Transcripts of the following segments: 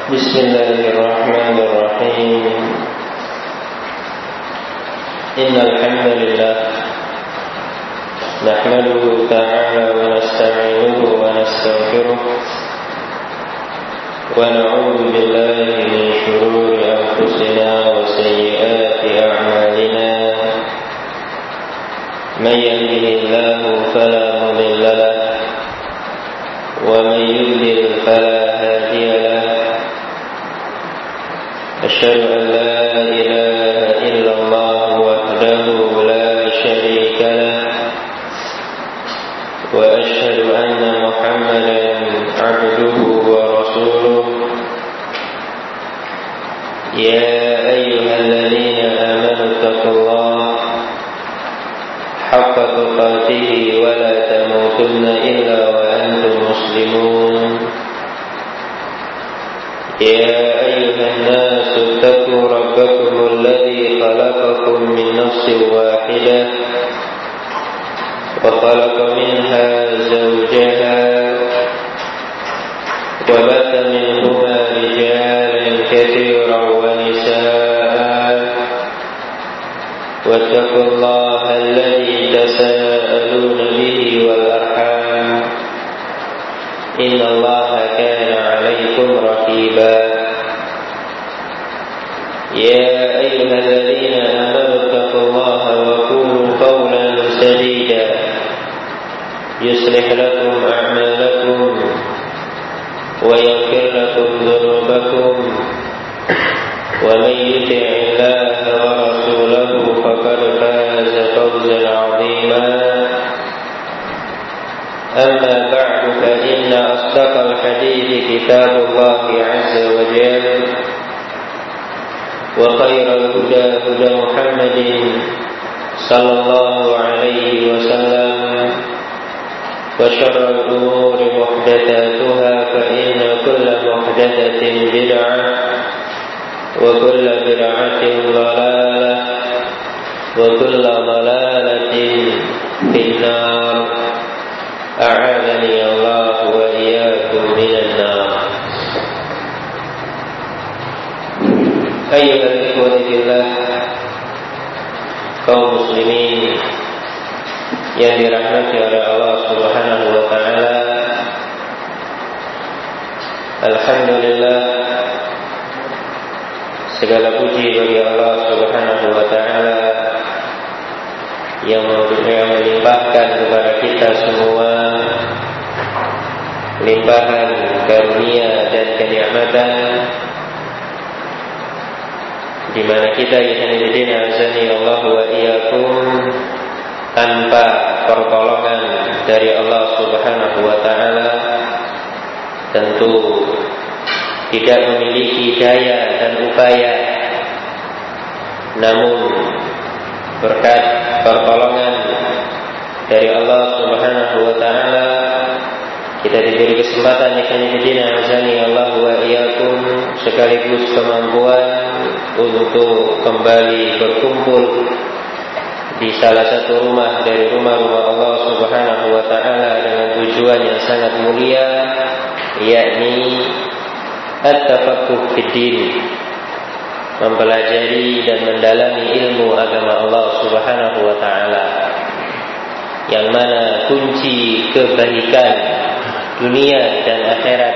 Bismillahirrahmanirrahim. Innal hamdalillah nahmaduhu ta'ala wa nasta'inuhu wa nastaghfiruh wa na'udzu billahi min shururi anfusina wa sayyiati a'malina. Man yahdihillahu fala mudilla lahu wa man yudlil fala hadiya lahu. أشهد أن لا إله إلا الله وحده لا شريك له وأشهد أن محمدا عبده ورسوله. يا أيها الذين آمنوا اتقوا الله حق تقاته ولا تموتن إلا وأنتم مسلمون. يا أيها الناس اتقوا ربكم الذي خلقكم من نفس واحدة وخلق منها زوجها وبث منهما رجالا كثيرا ونساء واتقوا الله الذي تساءلون به والأرحام إن الله كان عليكم رقيبا. يا أيها الذين آمنوا اتقوا الله وقولوا قولا سديدا يصلح لكم أعمالكم ويغفر لكم ذنوبكم ومن يطع الله ورسوله فقد فاز فوزا عظيما. أما بعد فإن أصدق الحديث كتاب الله عز وجل وخير الهدى هدى محمد صلى الله عليه وسلم وشر الأمور محدثاتها فإن كل محدثة بدعة وكل بدعة ضلالة وكل ضلالة في النار. أعاذني الله وإياكم من النار. أيها الإخوة في الله, kaum muslimin yang dirahmati oleh Allah Subhanahu wa taala. Alhamdulillah, segala puji bagi Allah Subhanahu wa taala yang melimpahkan kepada kita semua limpahan karunia dan kenikmatan, di mana kita ikhwanuddin azani Allah wa iyyakum tanpa pertolongan dari Allah Subhanahu wa taala tentu tidak memiliki daya dan upaya, namun berkat pertolongan dari Allah Subhanahu wa taala kita diberi kesempatan ikhwanuddin azani Allah wa iyyakum sekaligus kemampuan untuk kembali berkumpul di salah satu rumah dari rumah-rumah Allah Subhanahu wa taala dengan tujuan yang sangat mulia, yakni at-tafaqquh fid-din, mempelajari dan mendalami ilmu agama Allah Subhanahu wa taala, yang mana kunci kebaikan dunia dan akhirat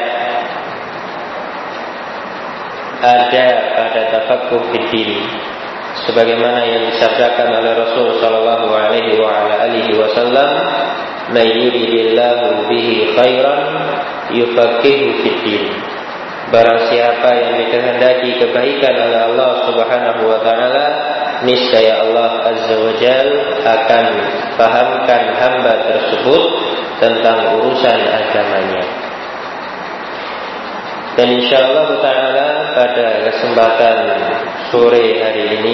ada pada tafaqquh fid-din, sebagaimana yang disabdakan oleh Rasul sallallahu alaihi wa ala alihi wasallam, "May yuridillahu bihi khairan yufaqihu fid-din." Barang siapa yang dikehendaki kebaikan oleh Allah Subhanahu wa taala, niscaya Allah Azza wa Jalla akan fahamkan hamba tersebut tentang urusan agamanya. Dan insyaallah ta'ala pada kesempatan sore hari ini,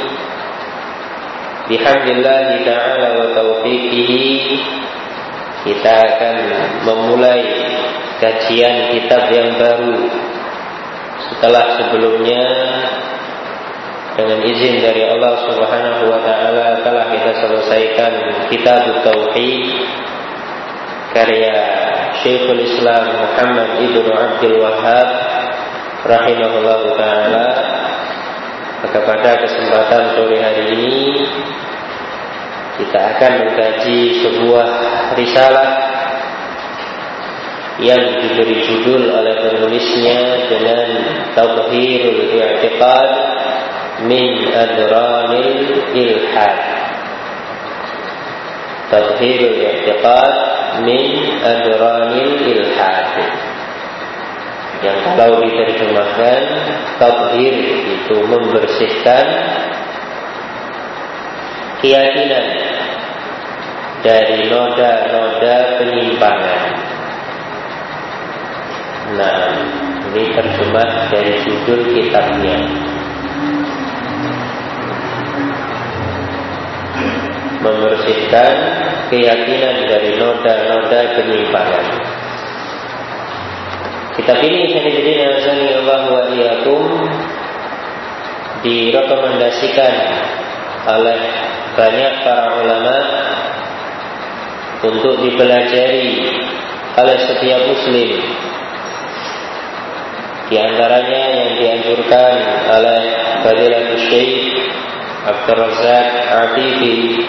bihamdillah ta'ala wa taufiqihi, kita akan memulai kajian kitab yang baru setelah sebelumnya dengan izin dari Allah Subhanahu wa taala telah kita selesaikan kitab Tauhid karya Syekhul Islam Muhammad ibnu Abdul Wahhab rahimahullahu ta'ala, maka pada kesempatan sore hari ini kita akan mengkaji sebuah risalah yang diberi judul oleh penulisnya dengan Tadhhirul I'tiqad min Adranil Ilhad. Tadhhirul I'tiqad min Adranil Ilhad, yang kalau diterjemahkan tadhhir itu membersihkan keyakinan dari noda-noda penyimpangan. Nah, ini terjemah dari judul kitabnya. Membersihkan keyakinan dari noda-noda penyimpangan. Kitab ini Sanidina Azanillah wa iyyakum direkomendasikan oleh banyak para ulama untuk dipelajari oleh setiap muslim. Di antaranya yang dianjurkan oleh Fadilatul Syekh Abdul Razak Atifi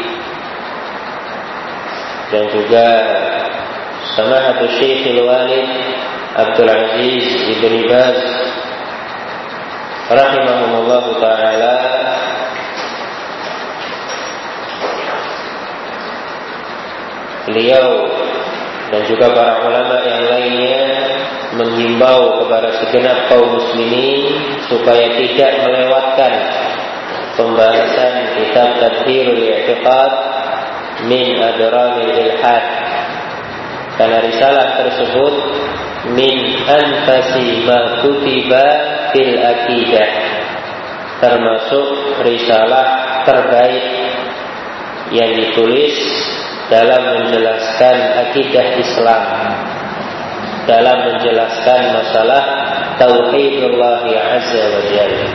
dan juga Samahatul Syekh Al-Walid Abdul Aziz Ibn Baz rahimahumullah ta'ala. Beliau dan juga para ulama yang lainnya menghimbau kepada segenap kaum muslimin supaya tidak melewatkan pembahasan kitab Tadhhirul I'tiqad min Adranil Ilhad, karena risalah tersebut min anfasi ma kutiba fil aqidah, termasuk risalah terbaik yang ditulis dalam menjelaskan akidah Islam, dalam menjelaskan masalah tauhidullah azza wa jalla.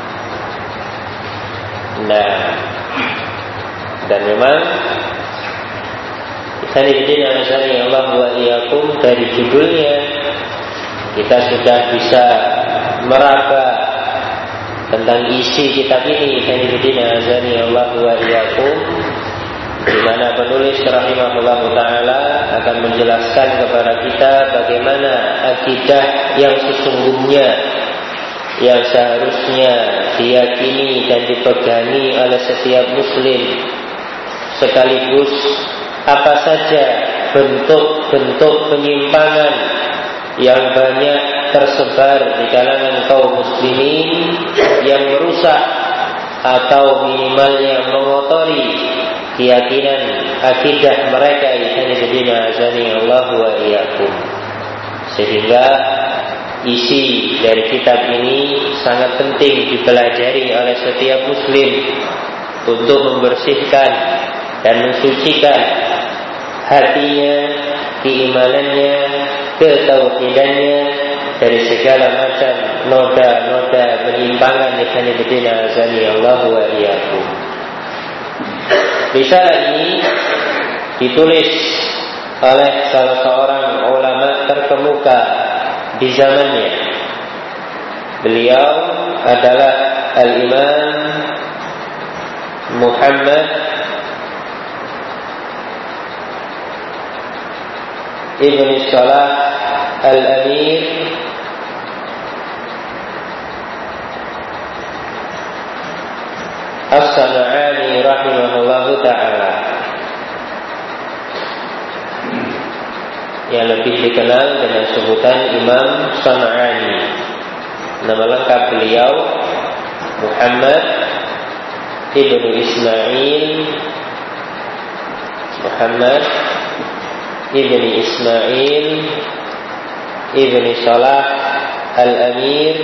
Nah, dan memang Sanidina Azanillah wa iyyakum, dari judulnya kita sudah bisa meraba tentang isi kitab ini. Sanidina Azanillah wa iyyakum, di mana penulis rahimahullah ta'ala akan menjelaskan kepada kita bagaimana akidah yang sesungguhnya, yang seharusnya diyakini dan dipegangi oleh setiap muslim, sekaligus apa saja bentuk-bentuk penyimpangan yang banyak tersebar di kalangan kaum muslimin yang merusak atau minimalnya mengotori keyakinan akidah mereka. Sanidina Azanillah wa iyyakum. Sehingga isi dari kitab ini sangat penting dipelajari oleh setiap muslim untuk membersihkan dan mensucikan hatinya, keimanannya, ketauhidannya dari segala macam noda-noda penyimpangan. Sanidina Azanillah wa iyyakum. Risalah ini ditulis oleh salah seorang ulama terkemuka di zamannya. Beliau adalah Al-Imam Muhammad Ibn Salah Al-Amir As-San'ani rahimahullahu ta'ala, yang lebih dikenal dengan sebutan Imam San'ani. Nama lengkap beliau Muhammad Ibn Ismail Ibn Salah Al-Amir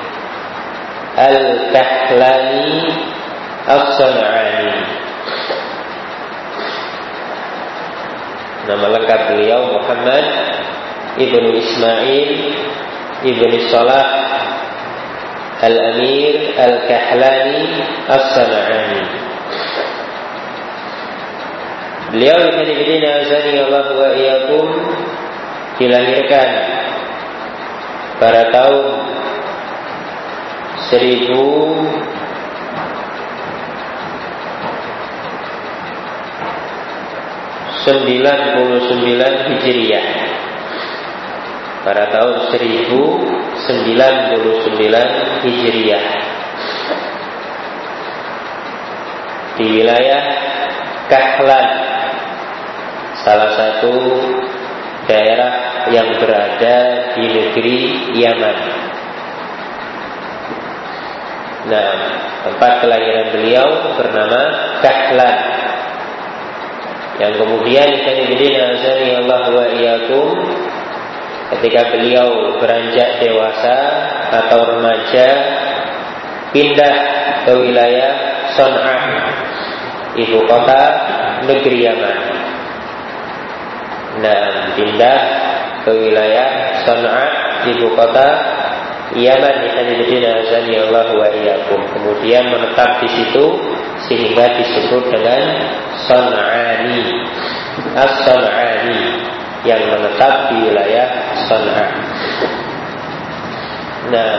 Al-Kahlani As-San'ani. Nama lengkap beliau Muhammad Ibn Ismail Ibn Salah Al-Amir Al-Kahlani As-San'ani. Beliau Sanidina Azanillah wa iyyakum dilahirkan pada tahun 1099 Hijriah, pada tahun 1099 Hijriah, di wilayah Kahlan, salah satu daerah yang berada di negeri Yaman. Nah, tempat kelahiran beliau bernama Kahlan, yang kemudian Allah wa iyyakum, ketika beliau beranjak dewasa atau remaja, pindah ke wilayah Son'ah, ibu kota negeri Yaman. Nah, pindah ke wilayah Son'ah, ibu kota Yaman, Allah wa iyyakum. Kemudian menetap di situ sehingga disebut dengan Son'ani, As-Son'ani, yang menetap di wilayah Son'ah. Nah,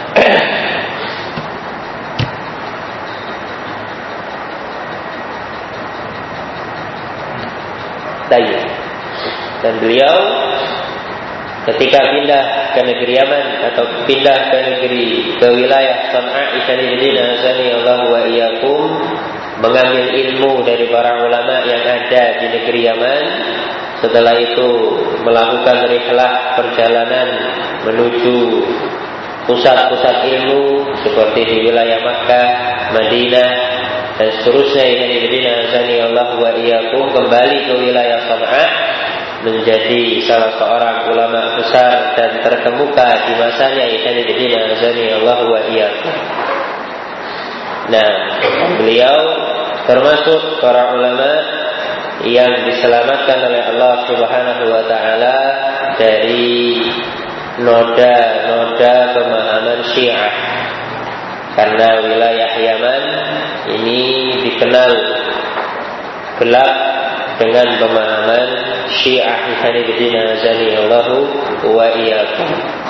dan beliau ketika pindah ke negeri Yaman atau pindah ke wilayah Son'ah, Allah wa iyyakum, mengambil ilmu dari para ulama yang ada di negeri Yaman. Setelah itu melakukan rihlah perjalanan menuju pusat-pusat ilmu seperti di wilayah Makkah, Madinah, dan seterusnya. Allah wa iyyakum, kembali ke wilayah Son'ah, menjadi salah seorang ulama besar dan terkemuka di masanya. Allah wa iyyakum. Nah, beliau termasuk para ulama yang diselamatkan oleh Allah Subhanahu wa taala dari noda-noda pemahaman Syiah. Karena wilayah Yaman ini dikenal gelap dengan pemahaman Syiah. Allah wa iyyakum.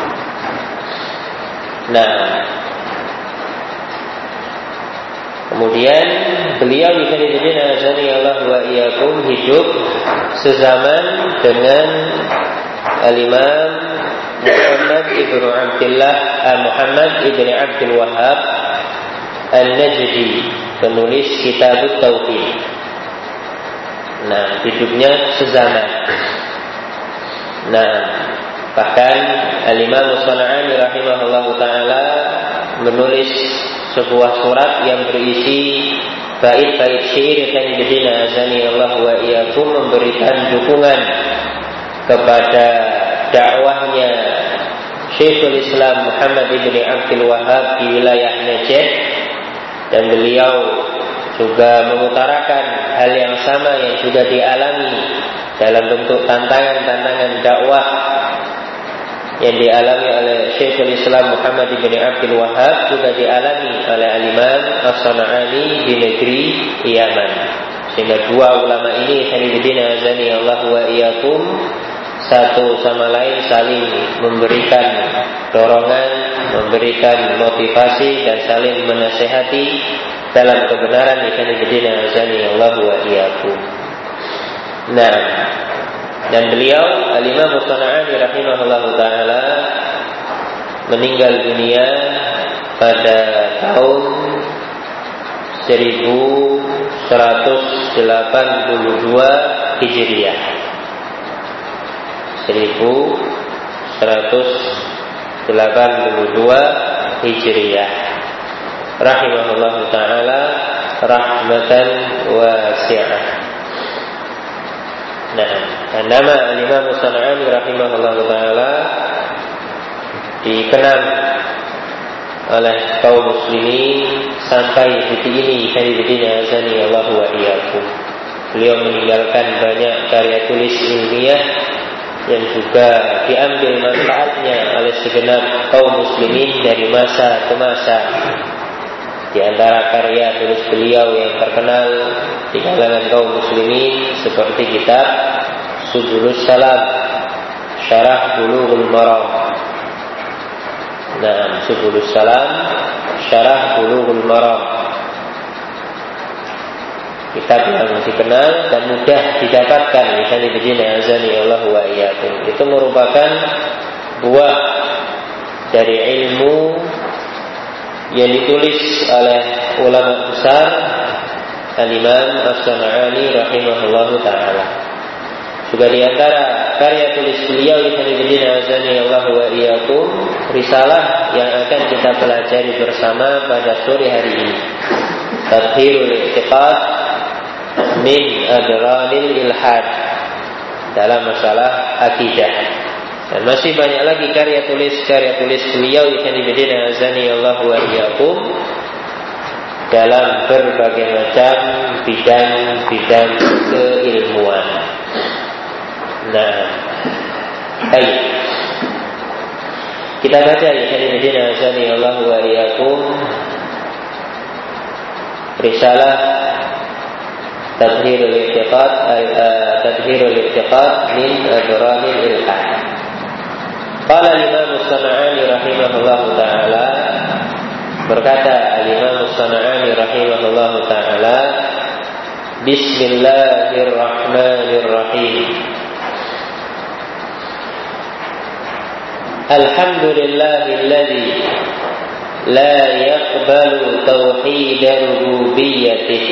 Nah, kemudian beliau Allah wa iyyakum hidup sezaman dengan Al-Imam Muhammad ibn Abdul Wahhab Al-Najdi, penulis Kitab Tauhid. Nah, hidupnya sezaman. Nah, bahkan Al-Imam As-San'ani rahimahullahu taala menulis sebuah surat yang berisi bait-bait syair Allah wa iyyakum, memberikan dukungan kepada dakwahnya Syekhul Islam Muhammad ibn Abdul Wahhab di wilayah Najd. Dan beliau juga mengutarakan hal yang sama yang sudah dialami dalam bentuk tantangan-tantangan dakwah yang dialami oleh Syekhul Islam Muhammad ibn Abdul Wahhab, juga dialami oleh Al-Imam As-San'ani di negeri Yaman. Sehingga dua ulama ini Allah wa iyyakum, satu sama lain saling memberikan dorongan, memberikan motivasi, dan saling menasehati dalam kebenaran. Allah wa iyyakum. Nah, dan beliau Al-Imam As-San'ani rahimahullahu taala meninggal dunia pada tahun 1182 Hijriah. 1182 Hijriah. Rahimahullahu taala rahmatan wasi'ah. Nah, nama Al-Imam As-San'ani rahimahullahu taala dikenal oleh kaum muslimin sampai detik ini. Allah wa iyyakum. Beliau meninggalkan banyak karya tulis ilmiah yang juga diambil manfaatnya oleh segenap kaum muslimin dari masa ke masa. Di antara karya tulis beliau yang terkenal di kalangan kaum muslimin seperti kitab Subulus Salam, Syarah Bulughul Maram. Nah, Subulus Salam, Syarah Bulughul Maram, kitab yang dikenal dan mudah didapatkan. Itu merupakan buah dari ilmu yang ditulis oleh ulama besar Al-Imam As-San'ani rahimahullahu ta'ala. Juga di antara karya tulis beliau risalah yang akan kita pelajari bersama pada sore hari ini, Tadhhirul I'tiqad min Adranil Ilhad, dalam masalah akidah. Dan masih banyak lagi karya tulis beliau dalam berbagai macam bidang keilmuan. Nah, baik. Kita baca risalah Tadhhirul I'tiqad min Adranil Ilhad. Qala al-Imam As-San'ani rahimahullahu ta'ala, berkata al-Imam As-San'ani rahimahullahu ta'ala, Bismillahirrahmanirrahim. Alhamdulillahilladzi la yaqbalu tauhid rububiyyatih.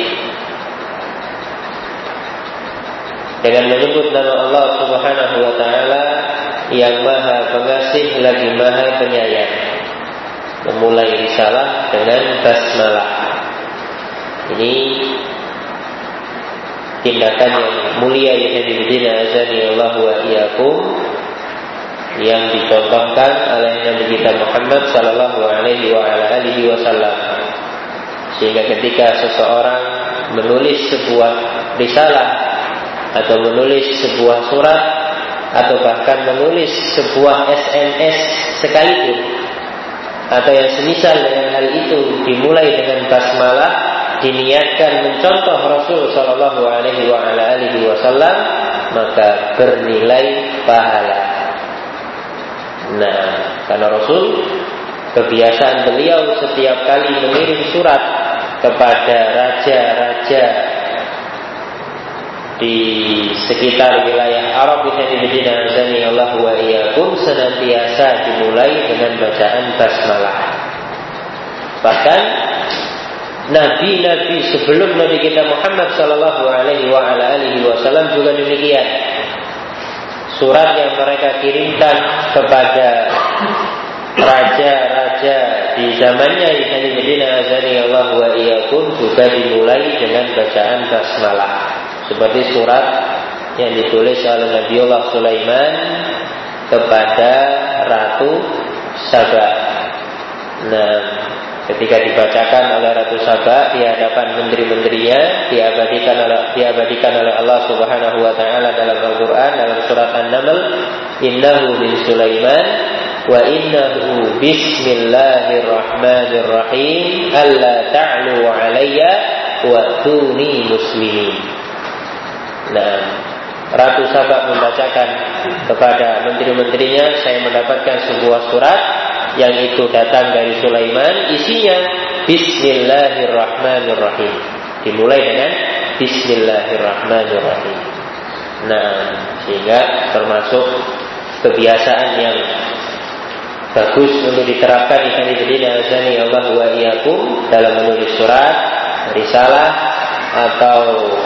Dengan menyebut nama Allah Subhanahu wa ta'ala yang maha pengasih lagi maha penyayang. Memulai risalah dengan basmalah. Ini tindakan yang mulia yang dicontohkan oleh Nabi kita Muhammad sallallahu alaihi wasallam. Sehingga ketika seseorang menulis sebuah risalah atau menulis sebuah surat atau bahkan menulis sebuah SMS sekalipun atau yang semisal dengan hal itu, dimulai dengan basmalah, diniatkan mencontoh Rasul sallallahu alaihi wasallam, maka bernilai pahala. Nah, karena Rasul, kebiasaan beliau setiap kali mengirim surat kepada raja-raja di sekitar wilayah Arab senantiasa dimulai dengan bacaan basmalah. Bahkan nabi-nabi sebelum Nabi kita Muhammad sallallahu alaihi wasallam juga demikian. Surat yang mereka kirimkan kepada raja-raja di zamannya juga dimulai dengan bacaan basmalah. Seperti surat yang ditulis oleh Nabiullah Sulaiman kepada Ratu Saba. Nah, ketika dibacakan oleh Ratu Saba di hadapan menteri-menterinya, diabadikan oleh Allah Subhanahu wa taala dalam Al-Qur'an, dalam surat An-Naml, innahu min Sulaiman wa innahu bismillahirrahmanirrahim alla ta'lu alayya wa'tuni muslimin. Nah, Ratu Saba membacakan kepada menteri-menterinya, saya mendapatkan sebuah surat yang itu datang dari Sulaiman, isinya Bismillahirrahmanirrahim, dimulai dengan Bismillahirrahmanirrahim. Nah, sehingga termasuk kebiasaan yang bagus untuk diterapkan dalam menulis surat, risalah atau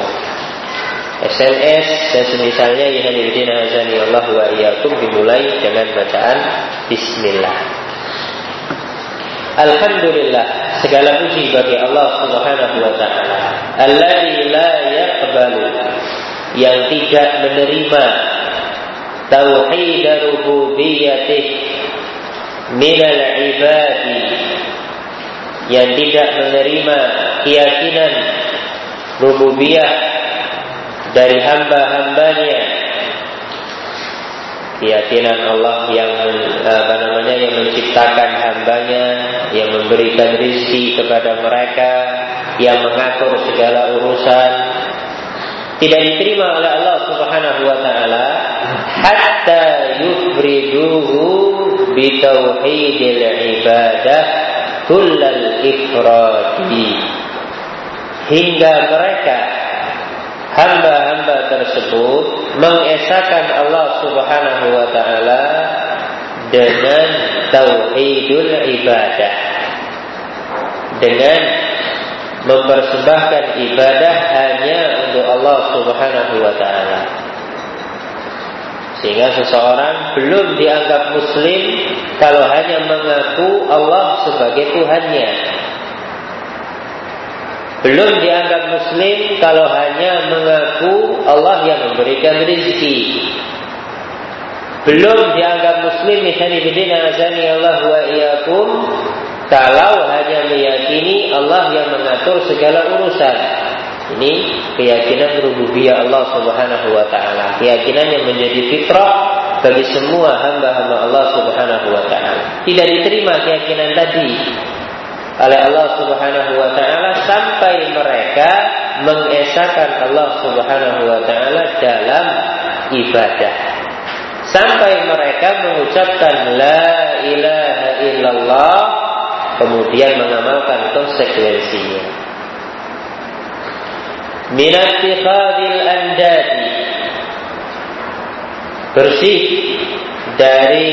SMS dan semisalnya dimulai dengan bacaan Bismillah. Alhamdulillah, segala puji bagi Allah Subhanahu wa ta'ala, alladzi la yaqbalu, yang tidak menerima tauhid rububiyyatih minal ibadi, yang tidak menerima keyakinan rububiyah dari hamba-hambanya, keyakinan Allah yang yang menciptakan hambanya, yang memberikan rezeki kepada mereka, yang mengatur segala urusan, tidak diterima oleh Allah Subhanahu wa taala hatta yufriduhu bi tauhidil ibadah kullal ifradi, hingga mereka hamba-hamba tersebut mengesahkan Allah Subhanahu wa taala dengan tauhidul ibadah, dengan mempersembahkan ibadah hanya untuk Allah Subhanahu wa taala. Sehingga seseorang belum dianggap muslim kalau hanya mengaku Allah sebagai Tuhannya. Belum dianggap muslim kalau hanya mengaku Allah yang memberikan rezeki. Belum dianggap muslim misalnya bidina azani Allah wa iyyakum kalau hanya meyakini Allah yang mengatur segala urusan. Ini keyakinan rububiyah Allah Subhanahu wa taala, keyakinan yang menjadi fitrah bagi semua hamba-hamba Allah Subhanahu wa taala. Tidak diterima keyakinan tadi oleh Allah Subhanahu wa taala sampai mereka mengesahkan Allah Subhanahu wa taala dalam ibadah. Sampai mereka mengucapkan la ilaha illallah, kemudian mengamalkan konsekuensinya. Minattikhadil andadi, bersih dari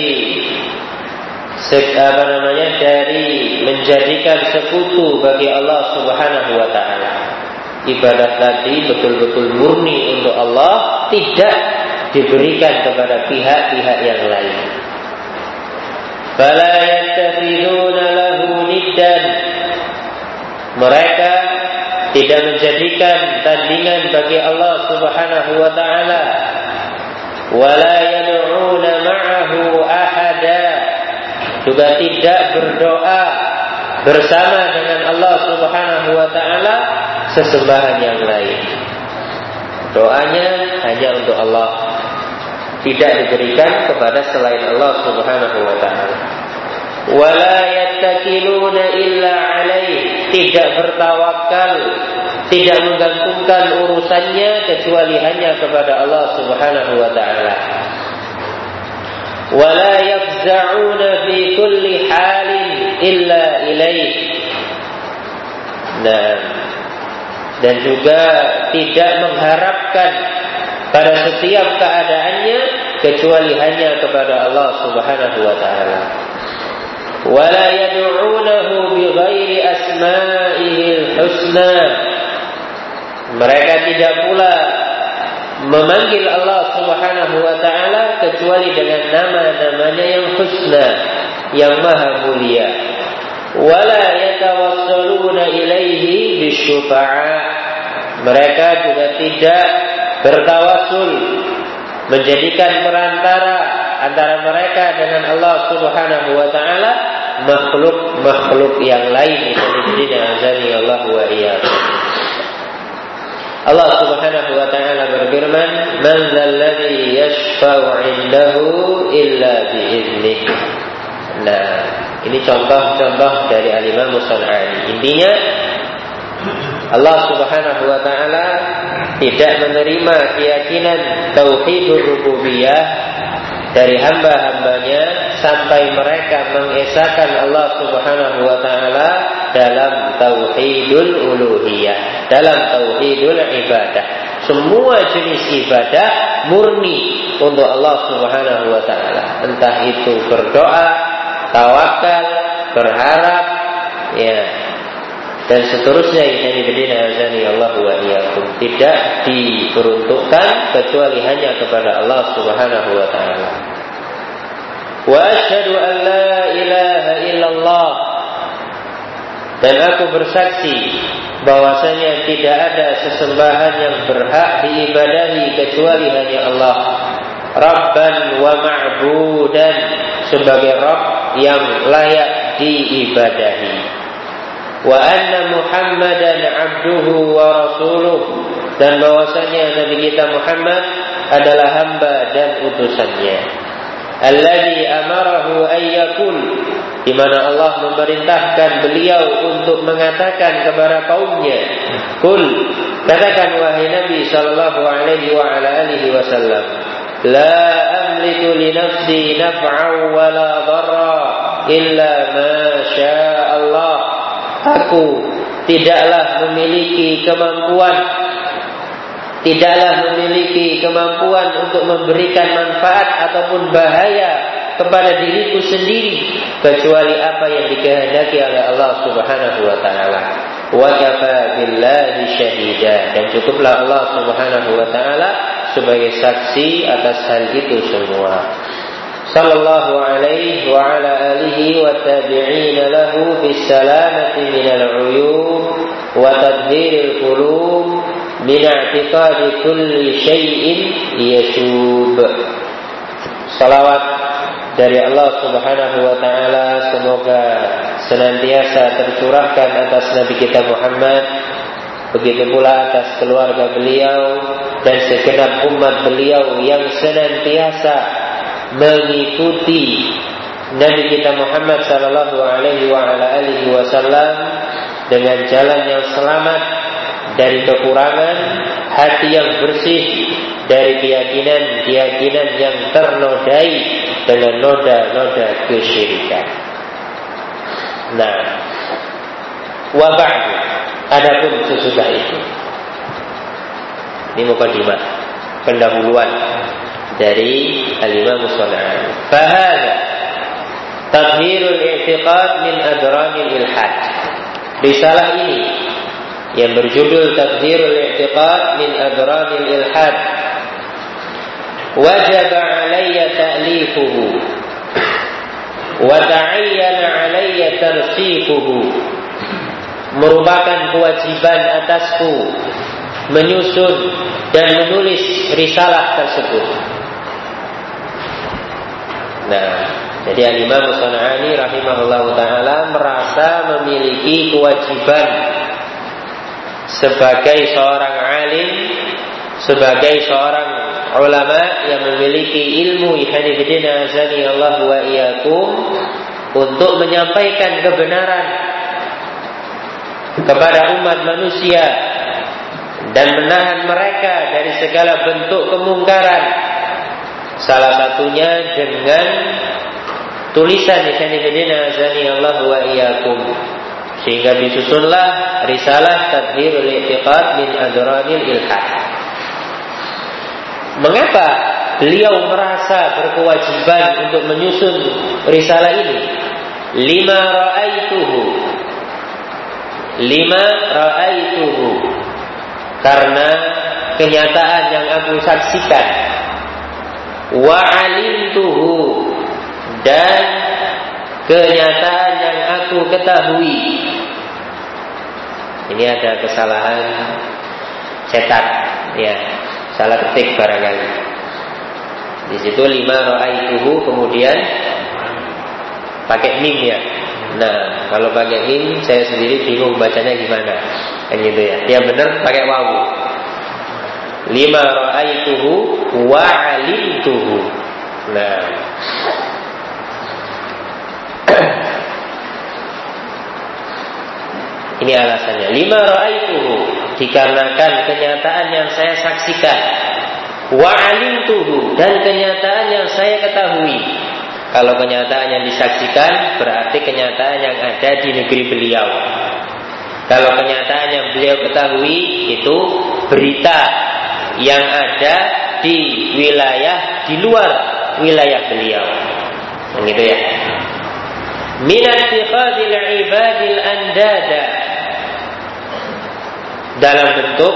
dari menjadikan sekutu bagi Allah Subhanahu wa taala. Ibadah tadi betul-betul murni untuk Allah, tidak diberikan kepada pihak-pihak yang lain. Fala yattakhiduna lahu niddan, mereka tidak menjadikan tandingan bagi Allah Subhanahu wa taala. Wala yad'una ma'ahu ahada, juga tidak berdoa bersama dengan Allah Subhanahu wa taala sesembahan yang lain. Doanya hanya untuk Allah, tidak diberikan kepada selain Allah Subhanahu wa taala. Wala yattakiluna illa alaih, tidak bertawakal, tidak menggantungkan urusannya kecuali hanya kepada Allah Subhanahu wa taala. Wala yafza'una fi kulli halin illa ilaih. Nah, dan juga tidak mengharapkan pada setiap keadaannya kecuali hanya kepada Allah Subhanahu wa taala. Wala yad'unahu bighairi asma'ihil husna, mereka tidak pula memanggil Allah Subhanahu wa taala kecuali dengan nama-namanya yang husna, yang maha mulia. Wala yatawassaluna ilaihi bisyufa'a, mereka juga tidak bertawassul, menjadikan perantara antara mereka dengan Allah Subhanahu wa taala makhluk-makhluk yang lain. Allah wa iyyakum. Allah Subhanahu wa taala berfirman, "Man dzalladzi yashfa'u 'indahu illa bi'idznih." Nah, ini contoh-contoh dari Al-Imam As-San'ani. Intinya Allah Subhanahu wa taala tidak menerima keyakinan tauhidur rububiyah dari hamba-hambanya sampai mereka mengesahkan Allah Subhanahu wa taala dalam tauhidul uluhiyah, dalam tauhidul ibadah. Semua jenis ibadah murni untuk Allah Subhanahu wa taala, entah itu berdoa, tawakal, berharap, ya, dan seterusnya. Ini bidina azani Allah wa iyyakum, tidak diperuntukkan kecuali hanya kepada Allah Subhanahu wa taala. Wa asyhadu an la ilaha illallah, dan aku bersaksi bahwasanya tidak ada sesembahan yang berhak diibadahi kecuali hanya Allah, Rabban wa ma'budan, sebagai Rabb yang layak diibadahi. Wa anna Muhammadan abduhu wa rasuluh, dan bahwasanya Nabi kita Muhammad adalah hamba dan utusannya. Alladzi amarahu ayyakul, di mana Allah memerintahkan beliau untuk mengatakan kepada kaumnya, kul, katakan wahai Nabi sallallahu alaihi wa ala alihi wasallam, la amliku li nafsi naf'an wa la dharra illa ma syaa Allah. Aku tidaklah memiliki kemampuan untuk memberikan manfaat ataupun bahaya kepada diriku sendiri kecuali apa yang dikehendaki oleh Allah Subhanahu wa taala. Wa kafa billahi syahida, dan cukuplah Allah Subhanahu wa taala sebagai saksi atas hal itu semua. Sallallahu alaihi wa ala alihi wa tabi'in lahu bis salamati minal uyub wa tadhhiril qulub min i'tiqadi kulli syai'in yashub. Salawat dari Allah Subhanahu wa taala semoga senantiasa tercurahkan atas Nabi kita Muhammad, begitu pula atas keluarga beliau dan segenap umat beliau yang senantiasa mengikuti Nabi kita Muhammad sallallahu alaihi wa ala alihi wasallam dengan jalan yang selamat dari kekurangan, hati yang bersih dari keyakinan yang ternodai dengan noda-noda kesyirikan. Nah, wa ba'du, adapun sesudah itu, ini mukadimah, pendahuluan dari Al-Imam As-San'ani. Fahadha tadhhirul i'tiqad min adranil ilhad. Risalah ini yang berjudul Tadhhirul I'tiqad min Adranil Ilhad wajaba alayya ta'lifuhu wa ta'ayyana alayya tarsifuhu. Merupakan kewajiban atasku menyusun dan menulis risalah tersebut. Nah, jadi Al-Imam As-San'ani rahimahullahu ta'ala merasa memiliki kewajiban sebagai seorang alim, sebagai seorang ulama yang memiliki ilmu, ihadibidina azani Allah wa iyakum, untuk menyampaikan kebenaran kepada umat manusia dan menahan mereka dari segala bentuk kemungkaran. Salah satunya dengan tulisan ihadibidina azani Allah wa iyakum. Sehingga disusunlah risalah Tadhhirul I'tiqad min Adranil Ilhad. Mengapa beliau merasa berkewajiban untuk menyusun risalah ini? Lima ra'aituhu, karena kenyataan yang aku saksikan. Wa alimtuhu, dan kenyataan yang aku ketahui. Ini ada kesalahan cetak, ya, salah ketik barangkali. Di situ lima ra'aituhu kemudian pakai mim ya. Nah, kalau pakai mim saya sendiri bingung bacanya gimana, kan gitu ya. Yang benar pakai wawu. Lima ra'aituhu wa alimtuhu. Nah, ini alasannya. Lima ra'aituhu, dikarenakan kenyataan yang saya saksikan. Wa alimtuhu, dan kenyataan yang saya ketahui. Kalau kenyataan yang disaksikan berarti kenyataan yang ada di negeri beliau. Kalau kenyataan yang beliau ketahui itu berita yang ada di wilayah di luar wilayah beliau. Begitu ya. Min ittikhadil ibadil andada, dalam bentuk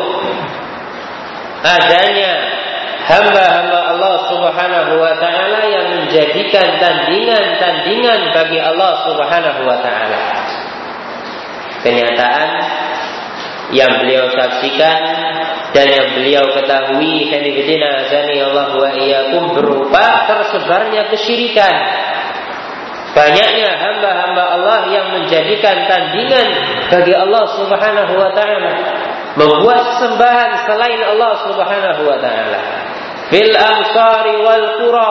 adanya hamba-hamba Allah Subhanahu wa ta'ala yang menjadikan tandingan-tandingan bagi Allah Subhanahu wa ta'ala. Kenyataan yang beliau saksikan dan yang beliau ketahui, hadidina azani Allah wa iyyakum, berupa tersebarnya kesyirikan. Banyaknya hamba-hamba Allah yang menjadikan tandingan bagi Allah Subhanahu wa ta'ala, membuat sembahan selain Allah Subhanahu wa ta'ala. Fil amsari wal qura,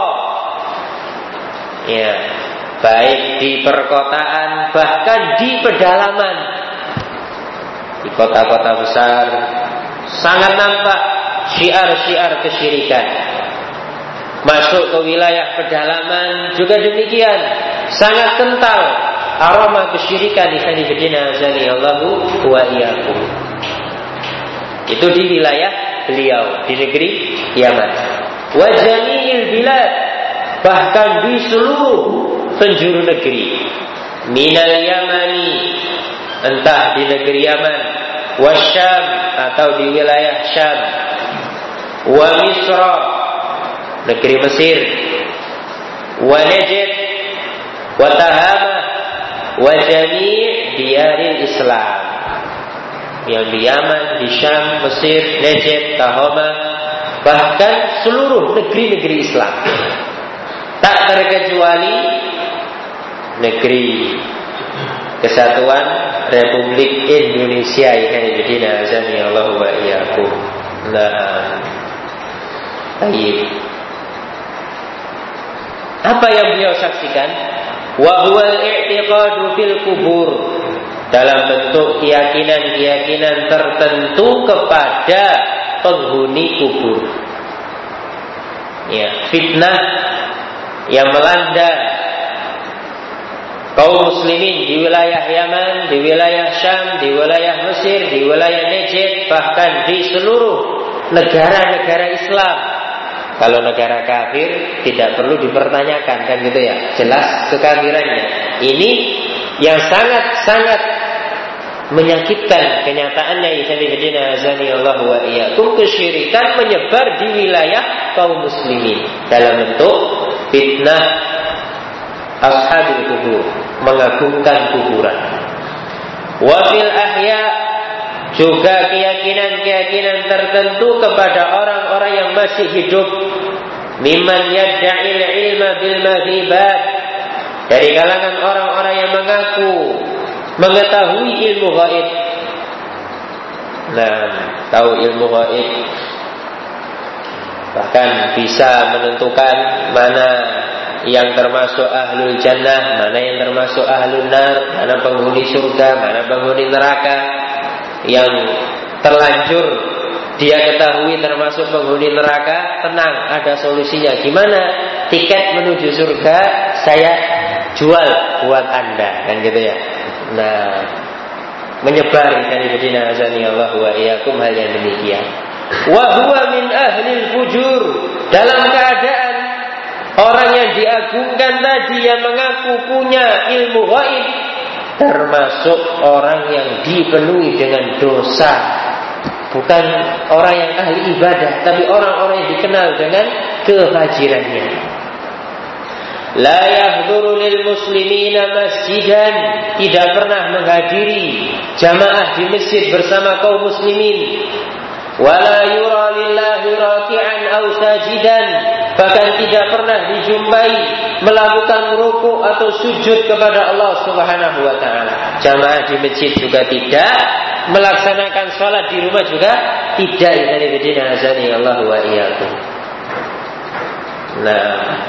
ya, baik di perkotaan bahkan di pedalaman. Di kota-kota besar sangat nampak syiar-syiar kesyirikan. Masuk ke wilayah pedalaman juga demikian, sangat kental aroma kesyirikan ikhwan fillah azanillahu wa iyyakum. Itu di wilayah beliau, di negeri Yaman. Wa jami'il bilad, bahkan di seluruh penjuru negeri. Minal Yamani, entah di negeri Yaman, wa Syam atau di wilayah Syam, wa Misra, negeri Mesir, wa Najd, wa Tahamah, wa jami' diyaril Islam. Yang di Yaman, di Syam, Mesir, Najd, Tahamah, bahkan seluruh negeri-negeri Islam, tak terkecuali negeri Kesatuan Republik Indonesia. Ikhwanifidina azanillahu wa iyyakum. Nah, baik. Apa yang beliau saksikan? Wa huwal i'tiqadu fil kubur, dalam bentuk keyakinan-keyakinan tertentu kepada penghuni kubur. Ya, fitnah yang melanda kaum muslimin di wilayah Yaman, di wilayah Syam, di wilayah Mesir, di wilayah Najd, bahkan di seluruh negara-negara Islam. Kalau negara kafir tidak perlu dipertanyakan, kan gitu ya, jelas kekafirannya. Ini yang sangat-sangat menyakitkan kenyataannya. Ikhwanifidina azanillahu wa iyyakum, kesyirikan menyebar di wilayah kaum muslimin dalam bentuk fitnah ashabil kubur, mengagungkan kuburan. Wa fil ahya, juga keyakinan-keyakinan tertentu kepada orang-orang yang masih hidup. Mimman yad'il ilma bil maghibat, dari kalangan orang-orang yang mengaku mengetahui ilmu gaib. Nah, tahu ilmu gaib, bahkan bisa menentukan mana yang termasuk ahlul jannah, mana yang termasuk ahlul nar, mana penghuni surga, mana penghuni neraka. Yang terlanjur dia ketahui termasuk penghuni neraka, tenang, ada solusinya. Gimana? Tiket menuju surga saya jual buat Anda, kan gitu ya. Nah, menyebar dari Medina azanillahu wa iyyakum hal yang demikian. Wa huwa min ahlil fujur, dalam keadaan orang yang diagungkan tadi yang mengaku punya ilmu gaib termasuk orang yang dipenuhi dengan dosa. Bukan orang yang ahli ibadah, tapi orang-orang yang dikenal dengan kefajirannya. La yahduru lil muslimina masjidan, tidak pernah menghadiri jamaah di masjid bersama kaum muslimin. Wala yura lillahi raki'an aw sajidan, bahkan tidak pernah dijumpai melakukan rukuk atau sujud kepada Allah Subhanahu wa taala. Jamaah di masjid juga tidak, melaksanakan salat di rumah juga tidak. Dari bedina azani Allah wa iyyakum. Nah,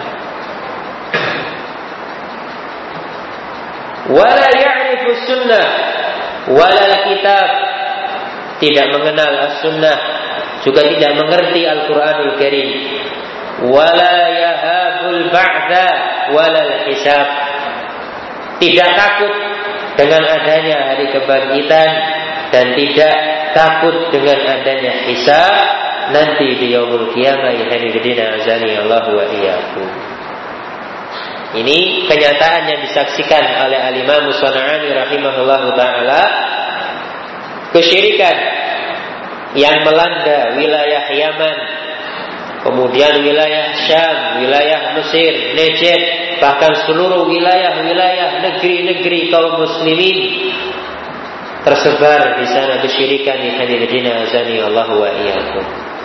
wala ya'rifu sunnah wala kitab, tidak mengenal as-sunnah, juga tidak mengerti Al-Quranul Karim. Wala yahabul ba'da walal hisab, tidak takut dengan adanya hari kebangkitan dan tidak takut dengan adanya hisab nanti di yaumul qiyamah. Ikhwanifidina azani Allah wa iyyakum. Ini kenyataan yang disaksikan oleh Al-Imam As-San'ani rahimahullahu ta'ala. Kesyirikan yang melanda wilayah Yaman, kemudian wilayah Syam, wilayah Mesir, Najd, bahkan seluruh wilayah-wilayah negeri-negeri kaum muslimin tersebar di sana kesyirikan. Ikhwanifidina azani Allah wa iyyakum.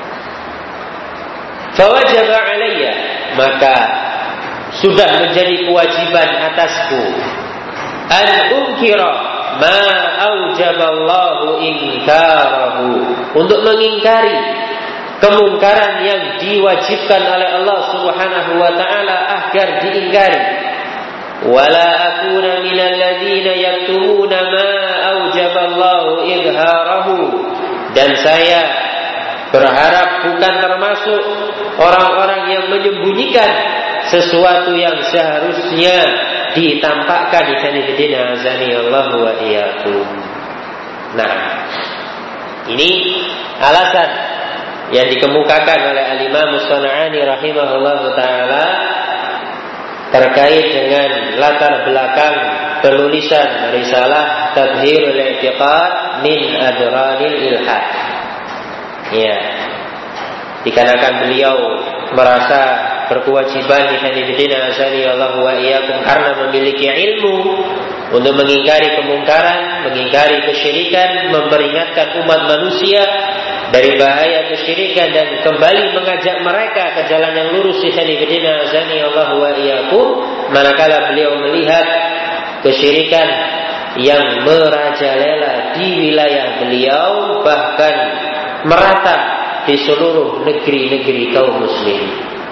Fawajaba alayya, maka sudah menjadi kewajiban atasku an unkira ma aujaballahu inkarahu, untuk mengingkari kemungkaran yang diwajibkan oleh Allah Subhanahu wa taala agar diingkari. Wala akuna minal ladzina yaktumuna ma aujaballahu izharahu, dan saya berharap bukan termasuk orang-orang yang menyembunyikan sesuatu yang seharusnya ditampakkan di sanifidina azani Allah wa iyyakum. Nah, ini alasan yang dikemukakan oleh Al-Imam As-San'ani rahimahullahu taala terkait dengan latar belakang penulisan risalah Tadhhirul I'tiqad min Adranil Ilhad. Ya. Dikarenakan beliau merasa berkewajiban di sanifidina azani Allah wa iyyakum karena memiliki ilmu untuk mengingkari kemungkaran, mengingkari kesyirikan, memperingatkan umat manusia dari bahaya kesyirikan dan kembali mengajak mereka ke jalan yang lurus di sanifidina azani Allah wa iyyakum. Manakala beliau melihat kesyirikan yang merajalela di wilayah beliau, bahkan merata di seluruh negeri-negeri kaum muslimin.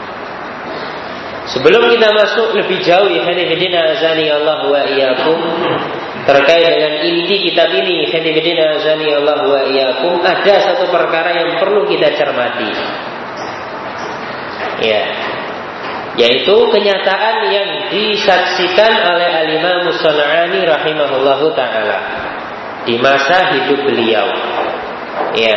Sebelum kita masuk lebih jauh ikhwanifidina azani Allah wa iyyakum terkait dengan inti kitab ini ikhwanifidina azani Allah wa iyyakum, ada satu perkara yang perlu kita cermati. Ya. Yaitu kenyataan yang disaksikan oleh Al-Imam As-San'ani rahimahullahu taala di masa hidup beliau. Ya.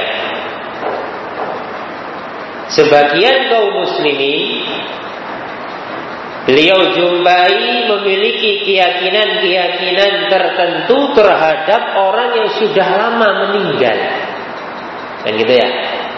Sebagian kaum muslimin beliau jumpai memiliki keyakinan-keyakinan tertentu terhadap orang yang sudah lama meninggal. Kan gitu ya.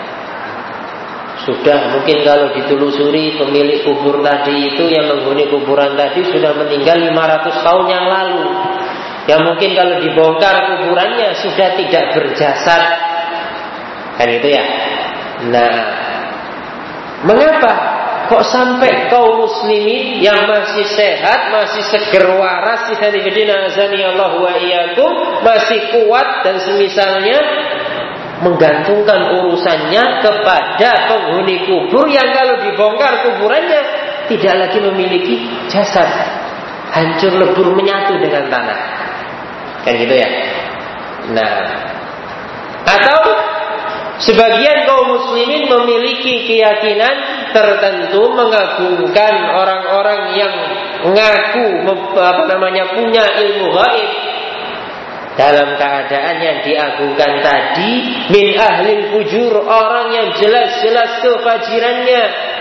Sudah mungkin kalau ditelusuri pemilik kubur tadi itu yang menghuni kuburan tadi sudah meninggal 500 tahun yang lalu. Yang mungkin kalau dibongkar kuburannya sudah tidak berjasad. Kan gitu ya. Nah, mengapa kok sampai kaum muslimin yang masih sehat, masih seger waras di sanifidina azani Allah wa iyyakum, masih kuat dan semisalnya menggantungkan urusannya kepada penghuni kubur yang kalau dibongkar kuburannya tidak lagi memiliki jasad, hancur lebur menyatu dengan tanah. Kan gitu ya. Nah, atau sebagian kaum muslimin memiliki keyakinan tertentu mengagungkan orang-orang yang mengaku punya ilmu gaib dalam keadaan yang diagungkan tadi min ahlil fujur, orang yang jelas-jelas kefajirannya,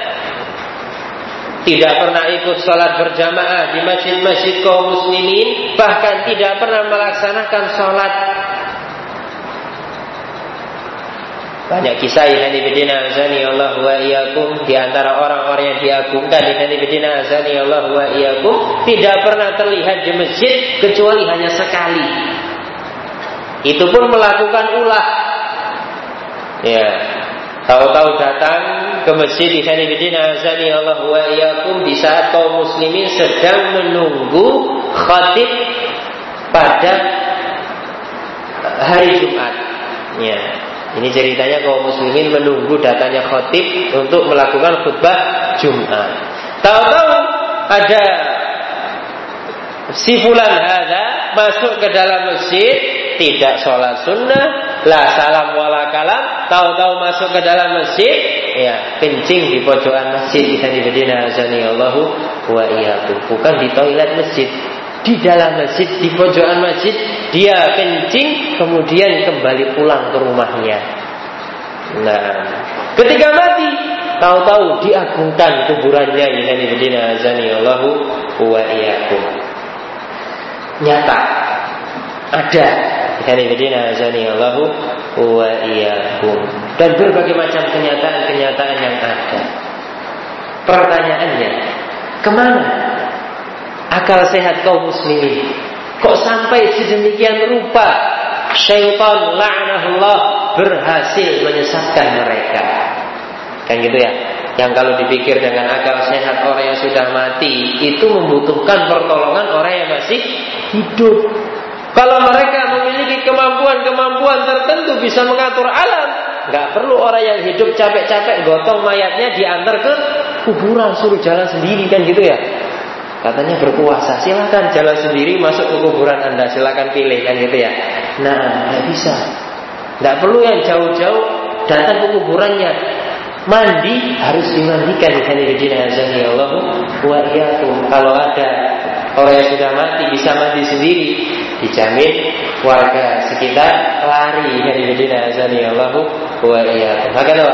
tidak pernah ikut salat berjamaah di masjid-masjid kaum muslimin, bahkan tidak pernah melaksanakan salat. Banyak kisah ikhwanifidina azani Allah wa iyyakum, di antara orang-orang yang diagungkan ikhwanifidina azani Allah wa iyyakum tidak pernah terlihat di masjid kecuali hanya sekali. Itu pun melakukan ulah. Ya, tahu-tahu datang ke masjid ikhwanifidina azani Allah wa iyyakum di saat kaum muslimin sedang menunggu khatib pada hari Jumat. Ya. Ini ceritanya kaum muslimin menunggu datanya khatib untuk melakukan khutbah Jumat. Tahu-tahu ada si fulan hadza masuk ke dalam masjid, tidak sholat sunnah, la salam wala kalam, tahu-tahu masuk ke dalam masjid, ya kencing di pojokan masjid. Ikhwanifidina azani Allahu wa iyyakum, bukan di toilet masjid. Di dalam masjid, di pojokan masjid, dia kencing, kemudian kembali pulang ke rumahnya. Nah, ketika mati, tahu-tahu diagungkan kuburannya. Ikhwanifidina azani Allahu wa iyyakum. Nyata, ada. Ikhwanifidina azani Allahu wa iyyakum. Dan berbagai macam kenyataan-kenyataan yang ada. Pertanyaannya, kemana akal sehat kaum muslimin? Kok sampai sedemikian rupa syaitan la'anahullah berhasil menyesatkan mereka? Kan gitu ya. Yang kalau dipikir dengan akal sehat orang yang sudah mati itu membutuhkan pertolongan orang yang masih hidup. Kalau mereka memiliki kemampuan-kemampuan tertentu bisa mengatur alam, gak perlu orang yang hidup capek-capek gotong mayatnya diantar ke kuburan, suruh jalan sendiri. Kan gitu ya. Katanya berkuasa, silakan jalan sendiri masuk ke kuburan Anda, silakan pilih, kan gitu ya. Nah, nggak bisa, nggak perlu yang jauh-jauh datang ke kuburannya. Mandi harus dimandikan. Ikhwanifidina azani Allahu wa iyyakum. Kalau ada Orang yang sudah mati bisa mati sendiri, dijamin warga sekitar lari dari Medina azani Allahu wa iyyakum.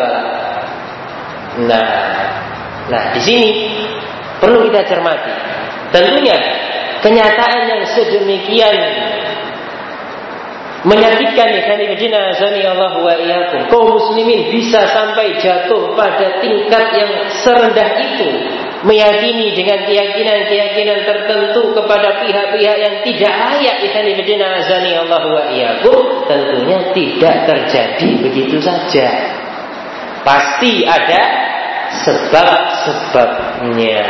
Nah, di sini perlu kita cermati. Tentunya kenyataan yang sedemikian menyakitkan di Medina azani Allahu wa iyyakum. Kaum muslimin bisa sampai jatuh pada tingkat yang serendah itu, meyakini dengan keyakinan-keyakinan tertentu kepada pihak-pihak yang tidak layak di Medina azani Allahu wa iyyakum. Tentunya tidak terjadi begitu saja. Pasti ada sebab-sebabnya.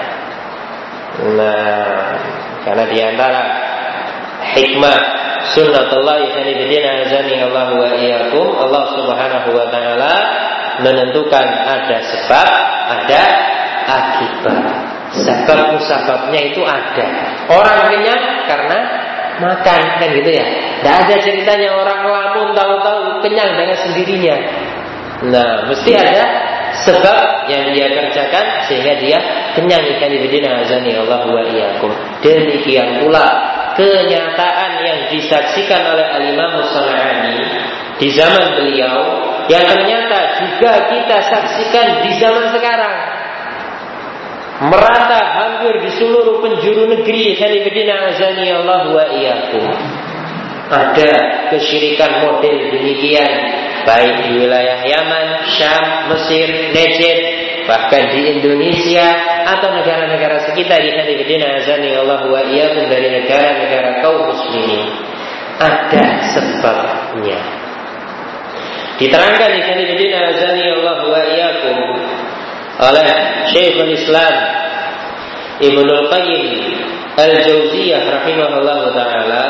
Nah, karena di antara hikmah sunnatullah Medina azani Allahu wa iyyakum, Allah Subhanahu wa taala menentukan ada sebab, ada akibat. Sebab musababnya itu ada. Orang kenyang karena makan, kan gitu ya. Tidak ada ceritanya orang ngelamun tahu-tahu kenyang dengan sendirinya. Nah, mesti ada sebab yang dia kerjakan sehingga dia kenyang ikan ibadina azani Allah wa iyyakum. Demikian pula kenyataan yang disaksikan oleh Al-Imam As-San'ani di zaman beliau, yang ternyata juga kita saksikan di zaman sekarang, merata hampir di seluruh penjuru negeri ibadina azani Allah wa iyyakum. Ada kesyirikan model demikian, baik di wilayah Yaman, Syam, Mesir, Najd, bahkan di Indonesia atau negara-negara sekitar di Medina azani Allah wa iyyakum, dari negara-negara kaum muslimin. Ada sebabnya. Diterangkan di Medina azani Allah wa iyyakum oleh Syekhul Islam Ibnul Qayyim Al-Jauziyah rahimahullahu taala,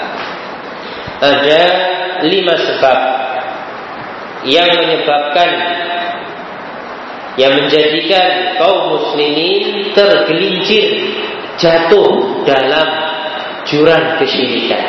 ada 5 sebab yang menyebabkan, yang menjadikan kaum muslimin tergelincir jatuh dalam jurang kesyirikan.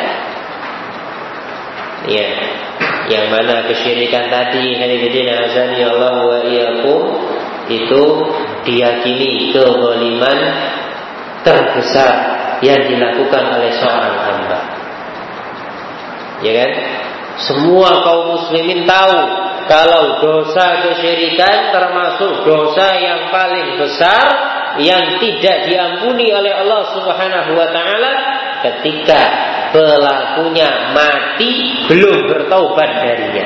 Ya, yang mana kesyirikan tadi hadidina azani Allah wa iyyakum itu diyakini kezaliman terbesar yang dilakukan oleh seorang hamba. Ya kan? Semua kaum muslimin tahu kalau dosa kesyirikan termasuk dosa yang paling besar yang tidak diampuni oleh Allah Subhanahu wa taala ketika pelakunya mati belum bertaubat darinya.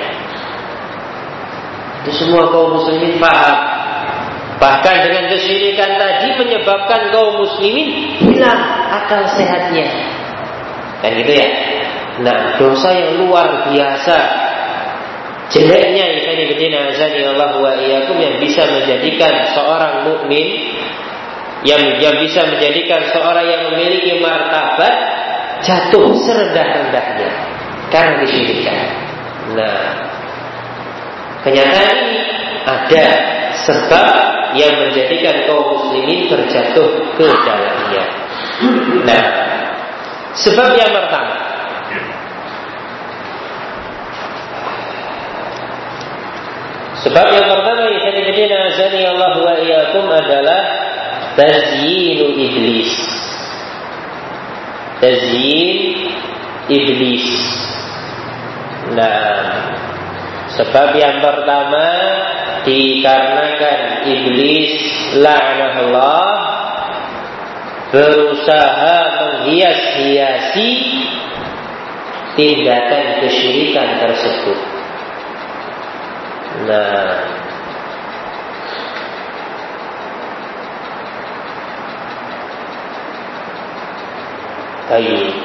Itu semua kaum muslimin paham. Bahkan dengan kesyirikan tadi menyebabkan kaum muslimin hilang akal sehatnya. Kan gitu ya? Nah, dosa yang luar biasa jeleknya ini bedina azani Allah wa iyyakum, yang bisa menjadikan seorang mukmin, yang bisa menjadikan seorang yang memiliki martabat jatuh serendah-rendahnya karena kesyirikan. Nah, kenyataan ini ada sebab yang menjadikan kaum muslimin terjatuh ke dalamnya. Nah, sebab yang pertama, yang hadidina azani Allah wa iyyakum adalah tazyinu iblis. Tazyin iblis. Nah, sebab yang pertama dikarenakan iblis la'anahullah berusaha menghias-hiasi tindakan kesyirikan tersebut. Nah, baik,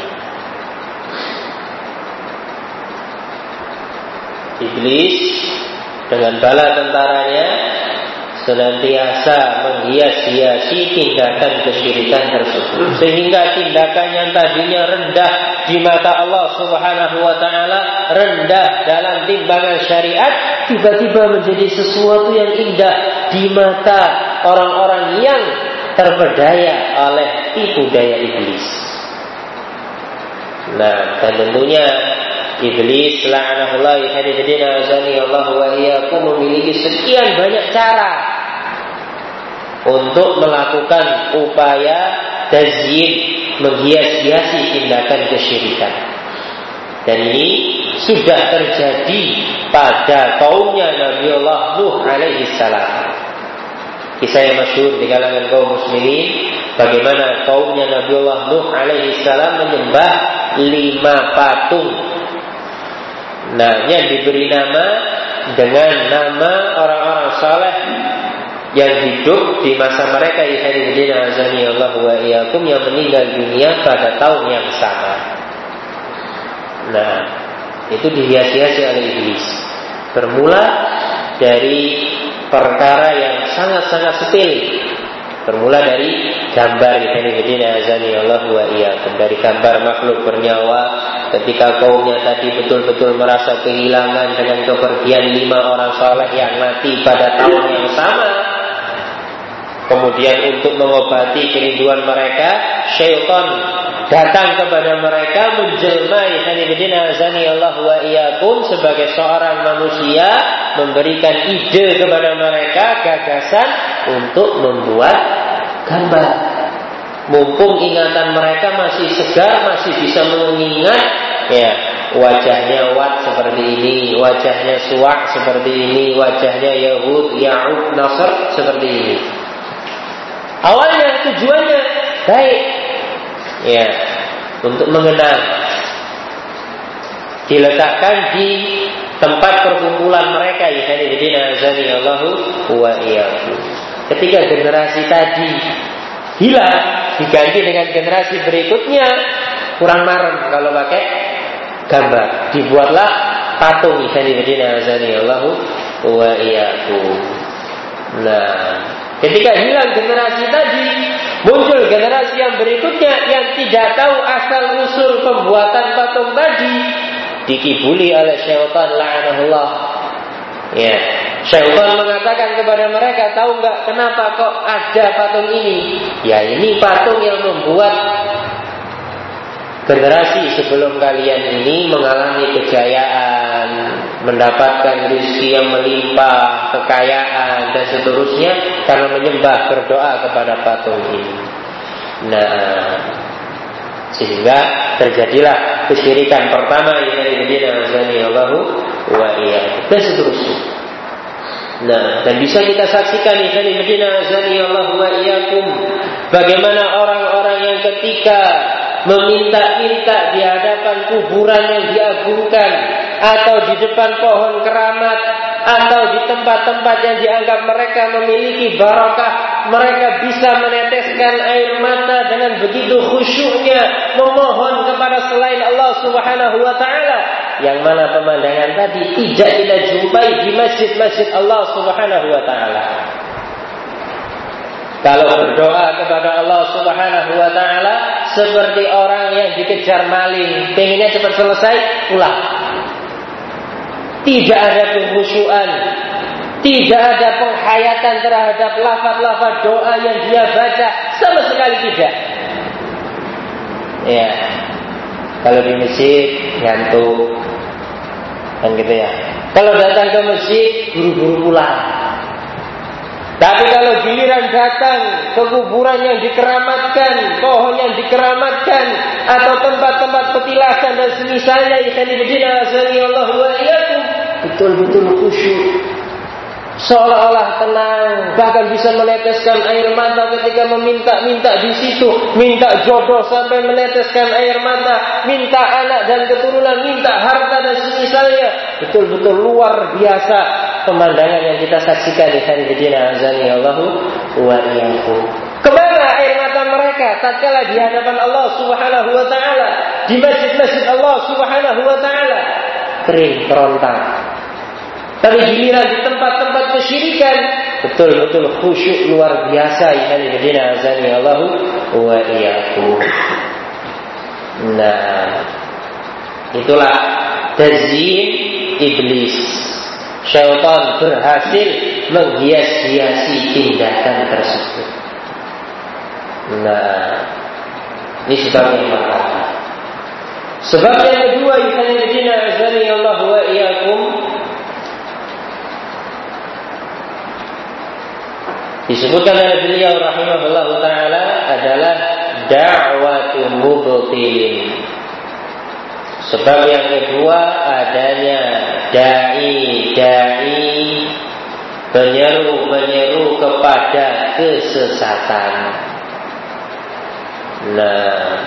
iblis dengan bala tentaranya senantiasa menghias-hiasi tindakan kesyirikan tersebut, sehingga tindakan yang tadinya rendah di mata Allah Subhanahu wa taala, rendah dalam timbangan syariat, tiba-tiba menjadi sesuatu yang indah di mata orang-orang yang terpedaya oleh tipu daya iblis. Nah, dan tentunya iblis la'anahullah hadidina azani Allah wa iyyakum memiliki sekian banyak cara untuk melakukan upaya tazyin, menghias-hiasi tindakan kesyirikan. Dan ini sudah terjadi pada kaumnya Nabiullah Nuh alaihi salam. Kisah yang masyhur di kalangan kaum muslimin, bagaimana kaumnya Nabiullah Nuh alaihi salam menyembah 5 patung. Nah, yang diberi nama dengan nama orang-orang saleh yang hidup di masa mereka, ikhwanina azani Allah wa iyyakum, yang meninggal dunia pada tahun yang sama. Nah, itu dihias-hiasi oleh iblis. Bermula dari perkara yang sangat-sangat sepele. Bermula dari gambar, ikhwanina azani Allah wa iyyakum, dari gambar makhluk bernyawa. Ketika kaumnya tadi betul-betul merasa kehilangan dengan kepergian 5 orang saleh yang mati pada tahun yang sama. Kemudian untuk mengobati kerinduan mereka, syaitan datang kepada mereka, menjelma ikhwanina azani Allah wa iyyakum sebagai seorang manusia, memberikan ide kepada mereka, gagasan untuk membuat gambar. Mumpung ingatan mereka masih segar, masih bisa mengingat, ya, wajahnya Wat seperti ini, wajahnya Suwak seperti ini, wajahnya Yahud, Ya'ub, Nasr seperti ini. Awalnya tujuannya baik, ya, untuk mengenang, diletakkan di tempat perkumpulan mereka, ikhwanina azani Allahu wa iyyakum. Ketika generasi tadi hilang, diganti dengan generasi berikutnya, kurang marem kalau pakai gambar. Dibuatlah patung, ikhwanina azani Allahu wa iyyakum. Nah, ketika hilang generasi tadi, muncul generasi yang berikutnya yang tidak tahu asal usul pembuatan patung tadi, dikibuli oleh syaitan la'anahullah. Ya, syaitan mengatakan kepada mereka, tahu nggak kenapa kok ada patung ini? Ya, ini patung yang membuat generasi sebelum kalian ini mengalami kejayaan, mendapatkan rezeki yang melimpah, kekayaan dan seterusnya karena menyembah, berdoa kepada patung ini. Nah, sehingga terjadilah kesyirikan pertama, ikhwanina azani Allahu wa iyyakum, dan seterusnya. Nah, dan bisa kita saksikan, ikhwanina azani Allahu wa iyyakum, bagaimana orang-orang yang ketika meminta-minta di hadapan kuburan yang diagungkan, atau di depan pohon keramat, atau di tempat-tempat yang dianggap mereka memiliki barakah, mereka bisa meneteskan air mata dengan begitu khusyuknya memohon kepada selain Allah Subhanahu wa taala, yang mana pemandangan tadi tidak kita jumpai di masjid-masjid Allah Subhanahu wa taala. Kalau berdoa kepada Allah Subhanahu wa taala seperti orang yang dikejar maling, pengennya cepat selesai, pulang. Tidak ada kekhusyuan, tidak ada penghayatan terhadap lafaz-lafaz doa yang dia baca, sama sekali tidak. Ya, kalau di masjid ngantuk, kan gitu ya. Kalau datang ke masjid buru-buru pulang. Tapi kalau giliran datang ke kuburan yang dikeramatkan, pohon yang dikeramatkan, atau tempat-tempat petilasan dan semisalnya, ikhwanina azani Allah wa iyyakum, betul-betul khusyuk, seolah-olah tenang, bahkan bisa meneteskan air mata ketika meminta-minta di situ, minta jodoh sampai meneteskan air mata, minta anak dan keturunan, minta harta dan semisalnya. Betul-betul luar biasa pemandangan yang kita saksikan di hadina azani Allahu wa iyyakum. Kemana air mata mereka tatkala di hadapan Allah Subhanahu wa taala, di masjid-masjid Allah Subhanahu wa taala? Kering, kerontang. Tapi giliran di tempat-tempat kesyirikan, betul-betul khusyuk luar biasa. Hadina azani Allahu wa iyyakum. Nah, itulah tazyin iblis. Syaitan berhasil menghias-hiasi tindakan tersebut. Nah, ini sebab yang pertama. Sebab yang kedua, ikhwanina azani Allah wa iyyakum, disebutkan oleh beliau rahimahullah taala adalah da'watu mubtilin. Sebab yang kedua adanya dai menyeru kepada kesesatan. Nah,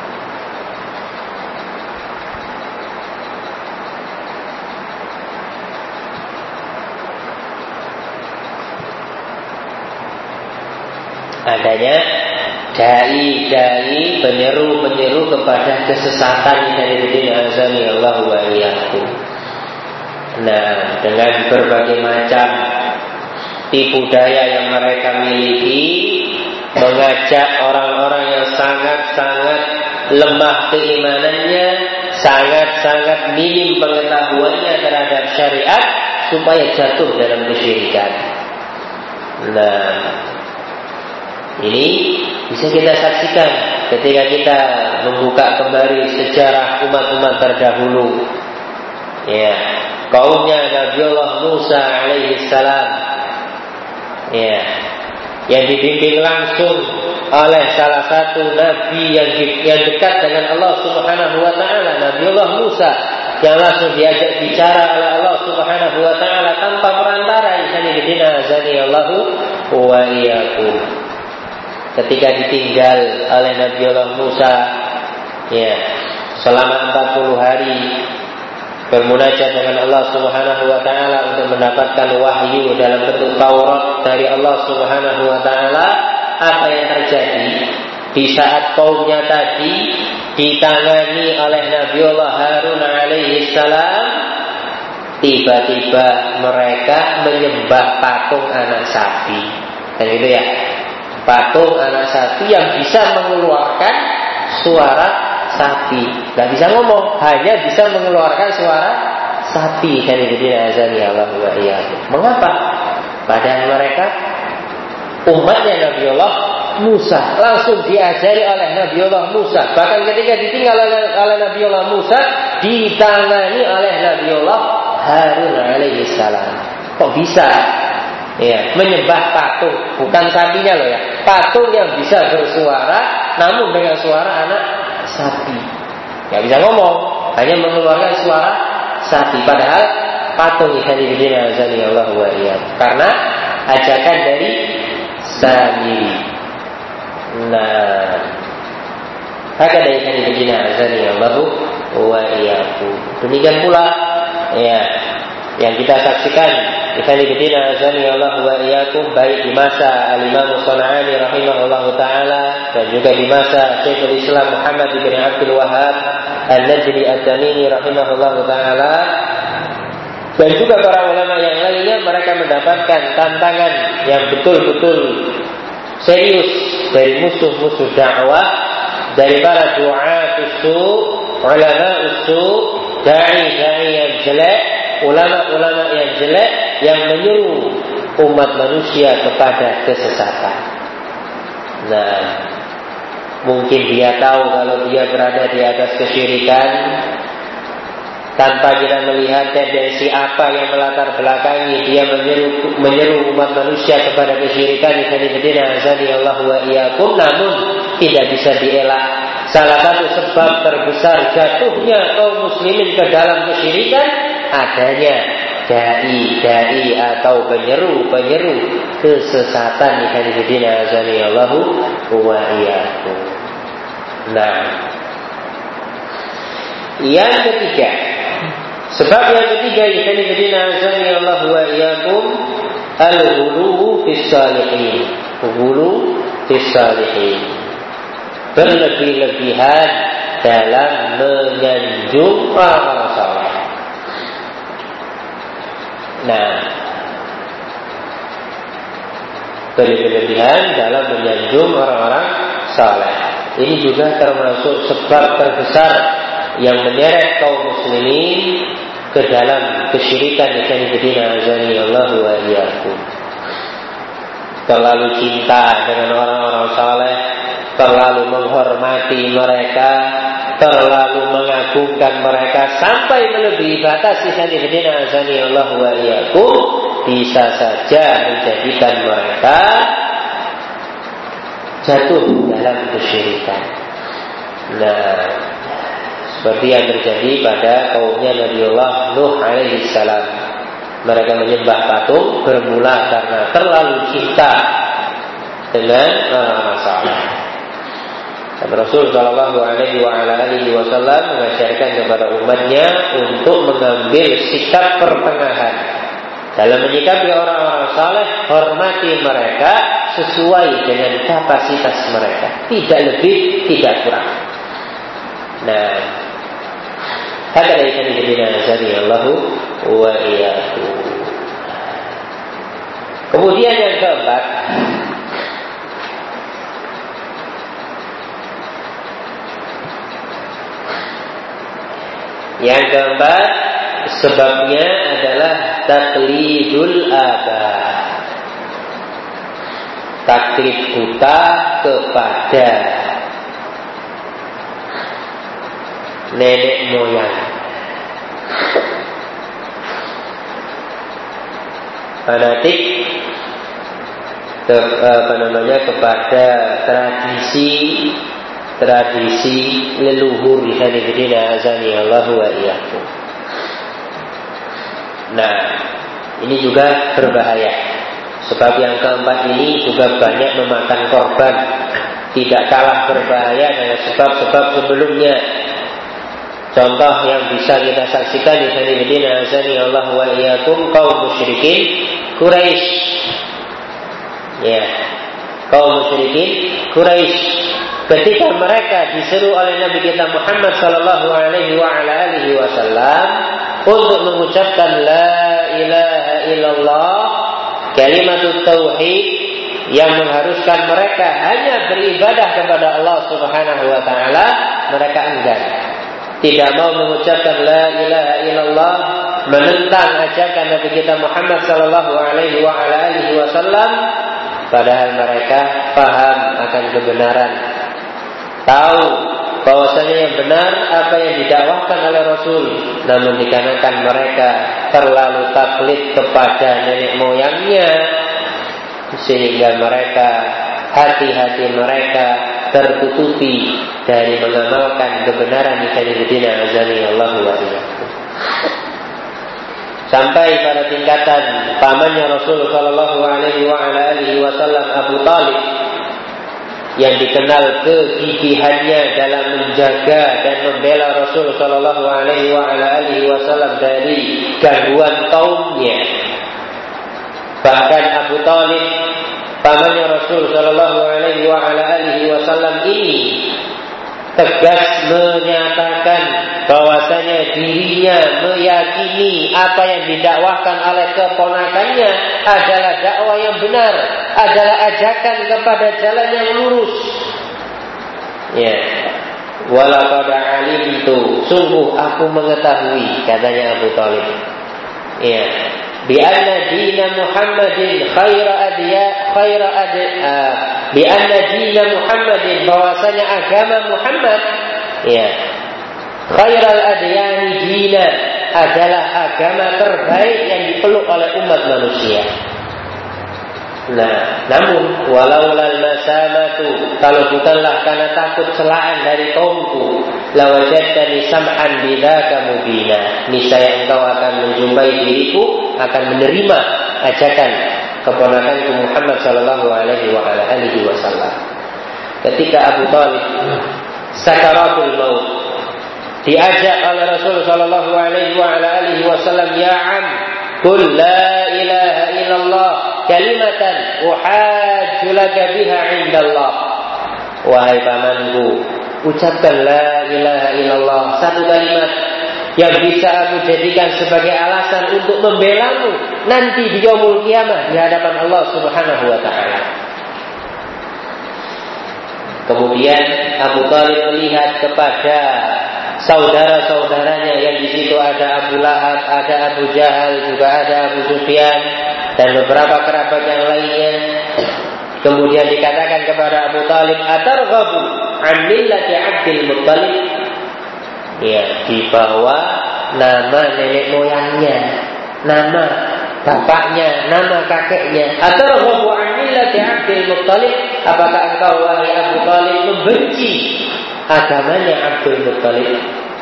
adanya dai menyeru kepada kesesatan dari dunia azani Allah wa iyyakum. Nah, dengan berbagai macam tipu daya yang mereka miliki, mengajak orang-orang yang sangat-sangat lemah keimanannya, sangat-sangat minim pengetahuannya terhadap syariat, supaya jatuh dalam kesyirikan. Nah, ini bisa kita saksikan ketika kita membuka kembali sejarah umat-umat terdahulu. Ya, kaumnya Nabiullah Musa alaihi salam. Ya, yang dibimbing langsung oleh salah satu nabi yang dekat dengan Allah Subhanahu wa taala, Nabiullah Musa, yang langsung diajak bicara oleh Allah Subhanahu wa taala tanpa perantara. Allahu wa iyyakum. Ketika ditinggal oleh Nabiullah Musa, ya, selama 40 hari bermunajat dengan Allah Subhanahu wa taala untuk mendapatkan wahyu dalam bentuk Taurat dari Allah Subhanahu wa taala, apa yang terjadi di saat kaumnya tadi ditangani oleh Nabiullah Harun alaihi salam, tiba-tiba mereka menyembah patung anak sapi. Dan itu ya, patung anak sapi yang bisa mengeluarkan suara sapi. Tidak bisa ngomong, hanya bisa mengeluarkan suara sapi. Mengapa? Padahal mereka umatnya Nabiullah Musa, langsung diajari oleh Nabiullah Musa. Bahkan ketika ditinggal oleh Nabiullah Musa, ditangani oleh Nabiullah Harun alaihi salam. Kok bisa? Ya, menyembah patung, bukan sapinya loh ya, patung yang bisa bersuara, namun dengan suara anak sapi. Gak bisa ngomong, hanya mengeluarkan suara sapi. Padahal patung Allah wa iyyakum, karena ajakan dari Samiri. Nah, hakada Allah wa iyyakum. Demikian pula ya, yang kita saksikan Allah wa iyyakum, baik di masa Al-Imam Shon'ani rahimahullahu ta'ala, dan juga di masa Syekhul Islam Muhammad bin Abdul Wahhab An-Najdi At-Tamimi rahimahullahu ta'ala, dan juga para ulama yang lainnya. Mereka mendapatkan tantangan yang betul-betul serius dari musuh-musuh dakwah, dari para du'atus su', ulama su', dai-dai yang jelek, ulama-ulama yang jelek, yang menyuruh umat manusia kepada kesesatan. Nah, mungkin dia tahu kalau dia berada di atas kesyirikan, tanpa kita melihat tendensi apa yang melatar belakangi dia menyeru umat manusia kepada kesyirikan. Allah wa iyyakum, namun tidak bisa dielak. Salah satu sebab terbesar jatuhnya kaum muslimin ke dalam kesyirikan adanya dai atau penyeru kesesatan. Allah wa iyyakum. Nah, yang ketiga, sebab yang ketiga Allah wa iyyakum, al-ghuluw fis salihin. Ghuluw fis salihin, berlebih-lebihan dalam menyanjung orang saleh. Nah, berlebih-lebihan dalam menyanjung orang-orang saleh ini juga termasuk sebab terbesar yang menyeret kaum muslimin ke dalam kesyirikan. Allah wa iyyakum. Terlalu cinta dengan orang-orang saleh, terlalu menghormati mereka, terlalu mengagungkan mereka sampai melebihi batas. Allah wa iyyakum, bisa saja menjadikan mereka jatuh dalam kesyirikan. Nah, seperti yang terjadi pada kaumnya Nabiullah Nuh alaihi salam. Mereka menyembah patung bermula karena terlalu cinta dengan orang-orang saleh. Dan Rasul Shallallahu Alaihi Wasallam mengajarkan kepada umatnya untuk mengambil sikap pertengahan dalam menyikapi orang-orang saleh. Hormati mereka sesuai dengan kapasitas mereka, tidak lebih, tidak kurang. Nah, hakada ikan ibnina azanillahu wa iyyakum. Kemudian yang keempat, sebabnya adalah taklidul aba, taklid buta kepada nenek moyang. Fanatik kepada tradisi leluhur di sana bidina azani Allah wa iyyakum. Nah, ini juga berbahaya. Sebab yang keempat ini juga banyak memakan korban. Tidak kalah berbahaya dengan sebab-sebab sebelumnya. Contoh yang bisa kita saksikan di sana bidina azani Allah wa iyyakum, kaum musyrikin Quraisy. Ya, kaum musyrikin Quraisy ketika mereka diseru oleh Nabi kita Muhammad sallallahu alaihi wasallam untuk mengucapkan la ilaha illallah, kalimatut tauhid yang mengharuskan mereka hanya beribadah kepada Allah Subhanahu wa taala, mereka enggan. Tidak mau mengucapkan la ilaha illallah, menentang ajakan Nabi kita Muhammad sallallahu alaihi wasallam, padahal mereka paham akan kebenaran, tahu bahwasanya yang benar apa yang didakwahkan oleh Rasul, namun dikarenakan mereka terlalu taklid kepada nenek moyangnya, sehingga hati-hati mereka tertutupi dari mengamalkan kebenaran di kalimah azani Allah wa iyyakum. Sampai pada tingkatan pamannya Rasul sallallahu alaihi wasallam Abu Talib, yang dikenal kegigihannya dalam menjaga dan membela Rasul sallallahu alaihi wasallam dari gangguan kaumnya. Bahkan Abu Talib, pamannya Rasul sallallahu alaihi wasallam ini tegas menyatakan bahwasanya dirinya meyakini apa yang didakwahkan oleh keponakannya adalah dakwah yang benar, adalah ajakan kepada jalan yang lurus. Ya, walaqad alimtu, sungguh aku mengetahui, katanya Abu Talib. Ya, bi anna dina Muhammadin bi anna dina Muhammadin, bahwasanya agama Muhammad, ya, khairal adyani dina, adalah agama terbaik yang dipeluk oleh umat manusia. Nah, namun walaulal masamatu, kalau bukanlah karena takut celaan dari kaumku, lawajadtani sam'an bidzaka mubina, niscaya engkau akan menjumpai diriku akan menerima ajakan keponakanku Muhammad sallallahu alaihi wasallam. Ketika Abu Talib sakaratul maut, diajak oleh Rasul sallallahu alaihi wasallam, ya am, qul la ilaha illallah kalimatan uhajju laka biha indallah. Wahai pamanku, ucapkan la ilaha illallah, satu kalimat yang bisa aku jadikan sebagai alasan untuk membelamu nanti di yaumul qiyamah di hadapan Allah Subhanahu wa taala. Kemudian Abu Talib melihat kepada saudara-saudaranya yang di situ ada Abu Lahab, ada Abu Jahal, juga ada Abu Sufyan dan beberapa kerabat yang lainnya. Kemudian dikatakan kepada Abu Talib, atarghabu an millati Abdul Muttalib. Ya, dibawa nama nenek moyangnya, nama bapaknya, nama kakeknya. Atarghabu an millati Abdul Muttalib, apakah engkau wahai Abu Thalib membenci agamanya Abdul Muttalib?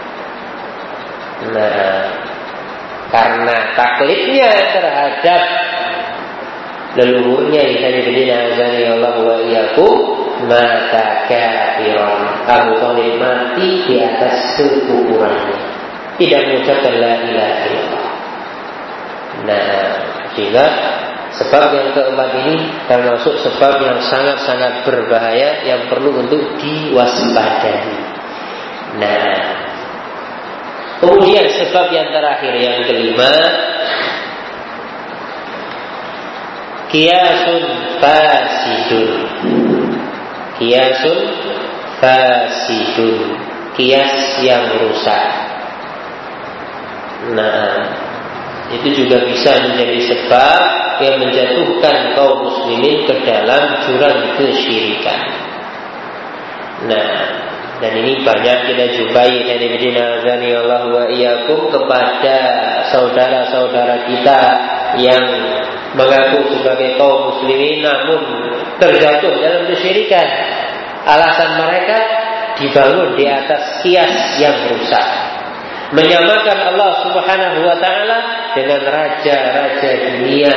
Nah, karena taklidnya terhadap leluhurnya Sayyidina azani Allah wa iyyakum, mata kafiran. Abu Thalib mati di atas kekufurannya, tidak mengucapkan la ilaha illallah. Nah, sehingga sebab yang keempat ini termasuk sebab yang sangat-sangat berbahaya yang perlu untuk diwaspadai. Nah, kemudian sebab yang terakhir, yang kelima, kiasun fasidun. Kiasun fasidun, kias yang rusak. Nah, itu juga bisa menjadi sebab yang menjatuhkan kaum muslimin ke dalam jurang kesyirikan. Nah, dan ini banyak kita jumpai Allah wa iyyakum kepada saudara-saudara kita yang mengaku sebagai kaum muslimin namun terjatuh dalam kesyirikan. Alasan mereka dibangun di atas kias yang rusak, menyamakan Allah Subhanahu wa ta'ala dengan raja-raja dunia.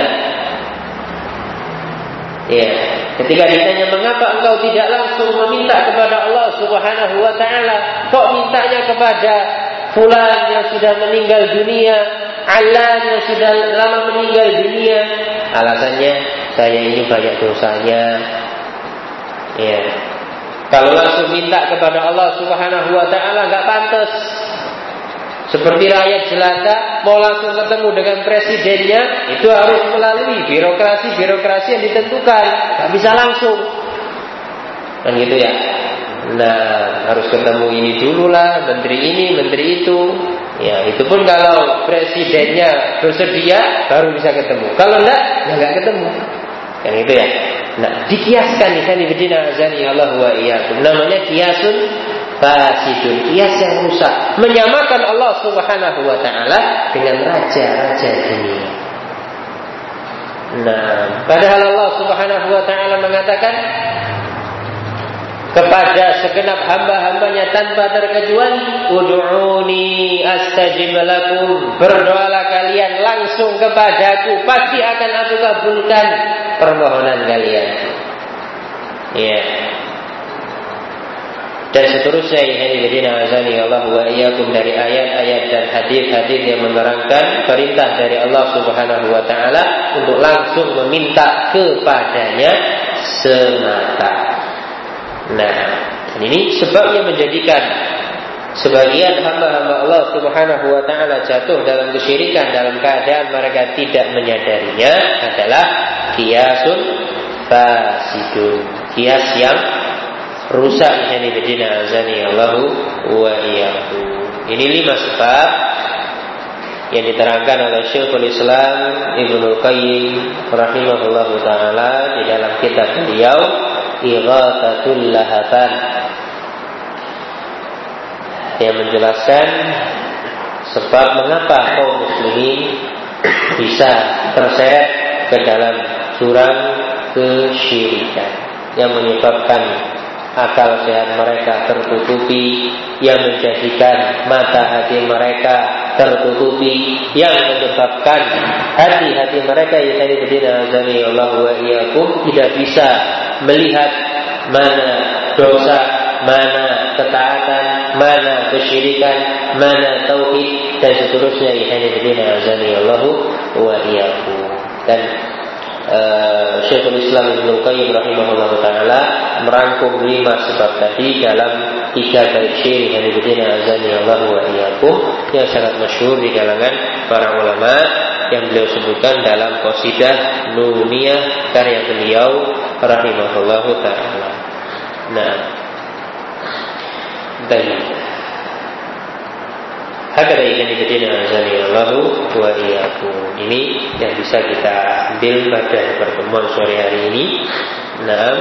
Ya, ketika ditanya mengapa engkau tidak langsung meminta kepada Allah Subhanahu wa ta'ala, kok mintanya kepada fulan yang sudah meninggal dunia, Alan yang sudah lama meninggal dunia? Alasannya, saya ini banyak dosanya. Ya, kalau langsung minta kepada Allah Subhanahu wa ta'ala enggak pantas. Seperti rakyat jelata mau langsung ketemu dengan presidennya, itu harus melalui birokrasi yang ditentukan, nggak bisa langsung, kan gitu ya. Nah, harus ketemu ini dulu lah, menteri ini, menteri itu. Ya, itu pun kalau presidennya bersedia baru bisa ketemu. Kalau enggak, ya enggak ketemu, kan gitu ya. Nah, dikiaskan nih kan ibadina azani Allah wa iyyakum, namanya kiasun fasidun, kias yang rusak, menyamakan Allah Subhanahu wa ta'ala dengan raja-raja dunia. Nah, padahal Allah Subhanahu wa ta'ala mengatakan kepada segenap hamba-hambanya tanpa terkecuali, ud'uni astajib lakum, berdoalah kalian langsung kepadaku, pasti akan aku kabulkan permohonan kalian. Ya. Dan seterusnya hadirin azani Allah wa iyyakum, dari ayat-ayat dan hadis-hadis yang menerangkan perintah dari Allah Subhanahu wa ta'ala untuk langsung meminta kepadanya semata. Nah, ini sebab yang menjadikan sebagian hamba-hamba Allah Subhanahu wa ta'ala jatuh dalam kesyirikan dalam keadaan mereka tidak menyadarinya adalah kiasun fasidun, kias yang rusak. Ini bedina azani Allahu wa iyyakum. Ini 5 sebab yang diterangkan oleh Syekhul Islam Ibnul Qayyim rahimahullahu taala di dalam kitab beliau Ighatsatul Lahafan, yang menjelaskan sebab mengapa kaum muslimin bisa terseret ke dalam jurang kesyirikan, yang menyebabkan akal sehat mereka tertutupi, yang menjadikan mata hati mereka tertutupi, yang menyebabkan hati-hati mereka tidak bisa melihat mana dosa, mana ketaatan, mana kesyirikan, mana tauhid, dan seterusnya. Dan Syekhul Islam Ibnu Qayyim rahimahullah taala merangkum 5 sebab tadi dalam 3 bait syair yang sangat masyhur di kalangan para ulama, yang beliau sebutkan dalam qasidah Nuniyah karya beliau rahimahullah taala. Nah, dan hakada ini bedina azanillahu wa iyyakum. Ini yang bisa kita ambil pada pertemuan sore hari ini. Nah,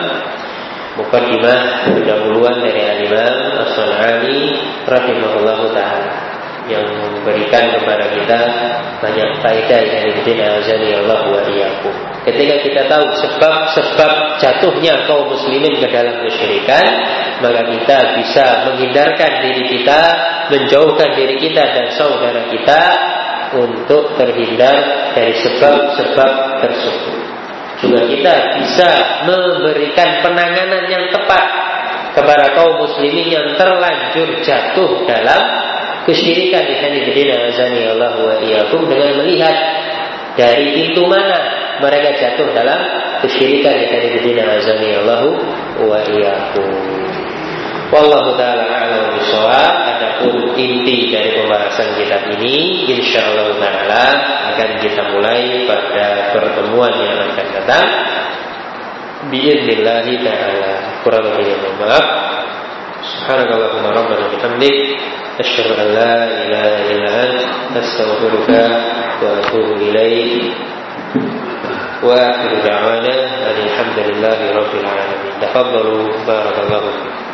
muqaddimah pendahuluan dari Imam As-San'ani rahimahullahu taala. yang memberikan kepada kita banyak faedah dari azani Allah wa iyyakum. Ketika kita tahu sebab jatuhnya kaum muslimin ke dalam kesyirikan, maka kita bisa menghindarkan diri kita, menjauhkan diri kita dan saudara kita untuk terhindar dari sebab-sebab tersebut. Juga kita bisa memberikan penanganan yang tepat kepada kaum muslimin yang terlanjur jatuh dalam kesyirikan azani Allah wa iyyakum, dengan melihat dari pintu mana mereka jatuh dalam kesyirikan azani Allah wa iyyakum. Wallahu ta'ala a'lam bishawab. Adapun inti dari pembahasan kitab ini insyaallah ta'ala akan kita mulai pada pertemuan yang akan datang bi'idznillah ta'ala. Kurang lebihnya mohon maaf. Subhanakallahumma rabbana bihamdik asyhadu an la ilaha illa anta astaghfiruka wa atubu ilaik. Wa akhiru da'wana alhamdulillahi rabbil alamin. Tafaddalu barakallahu fikum.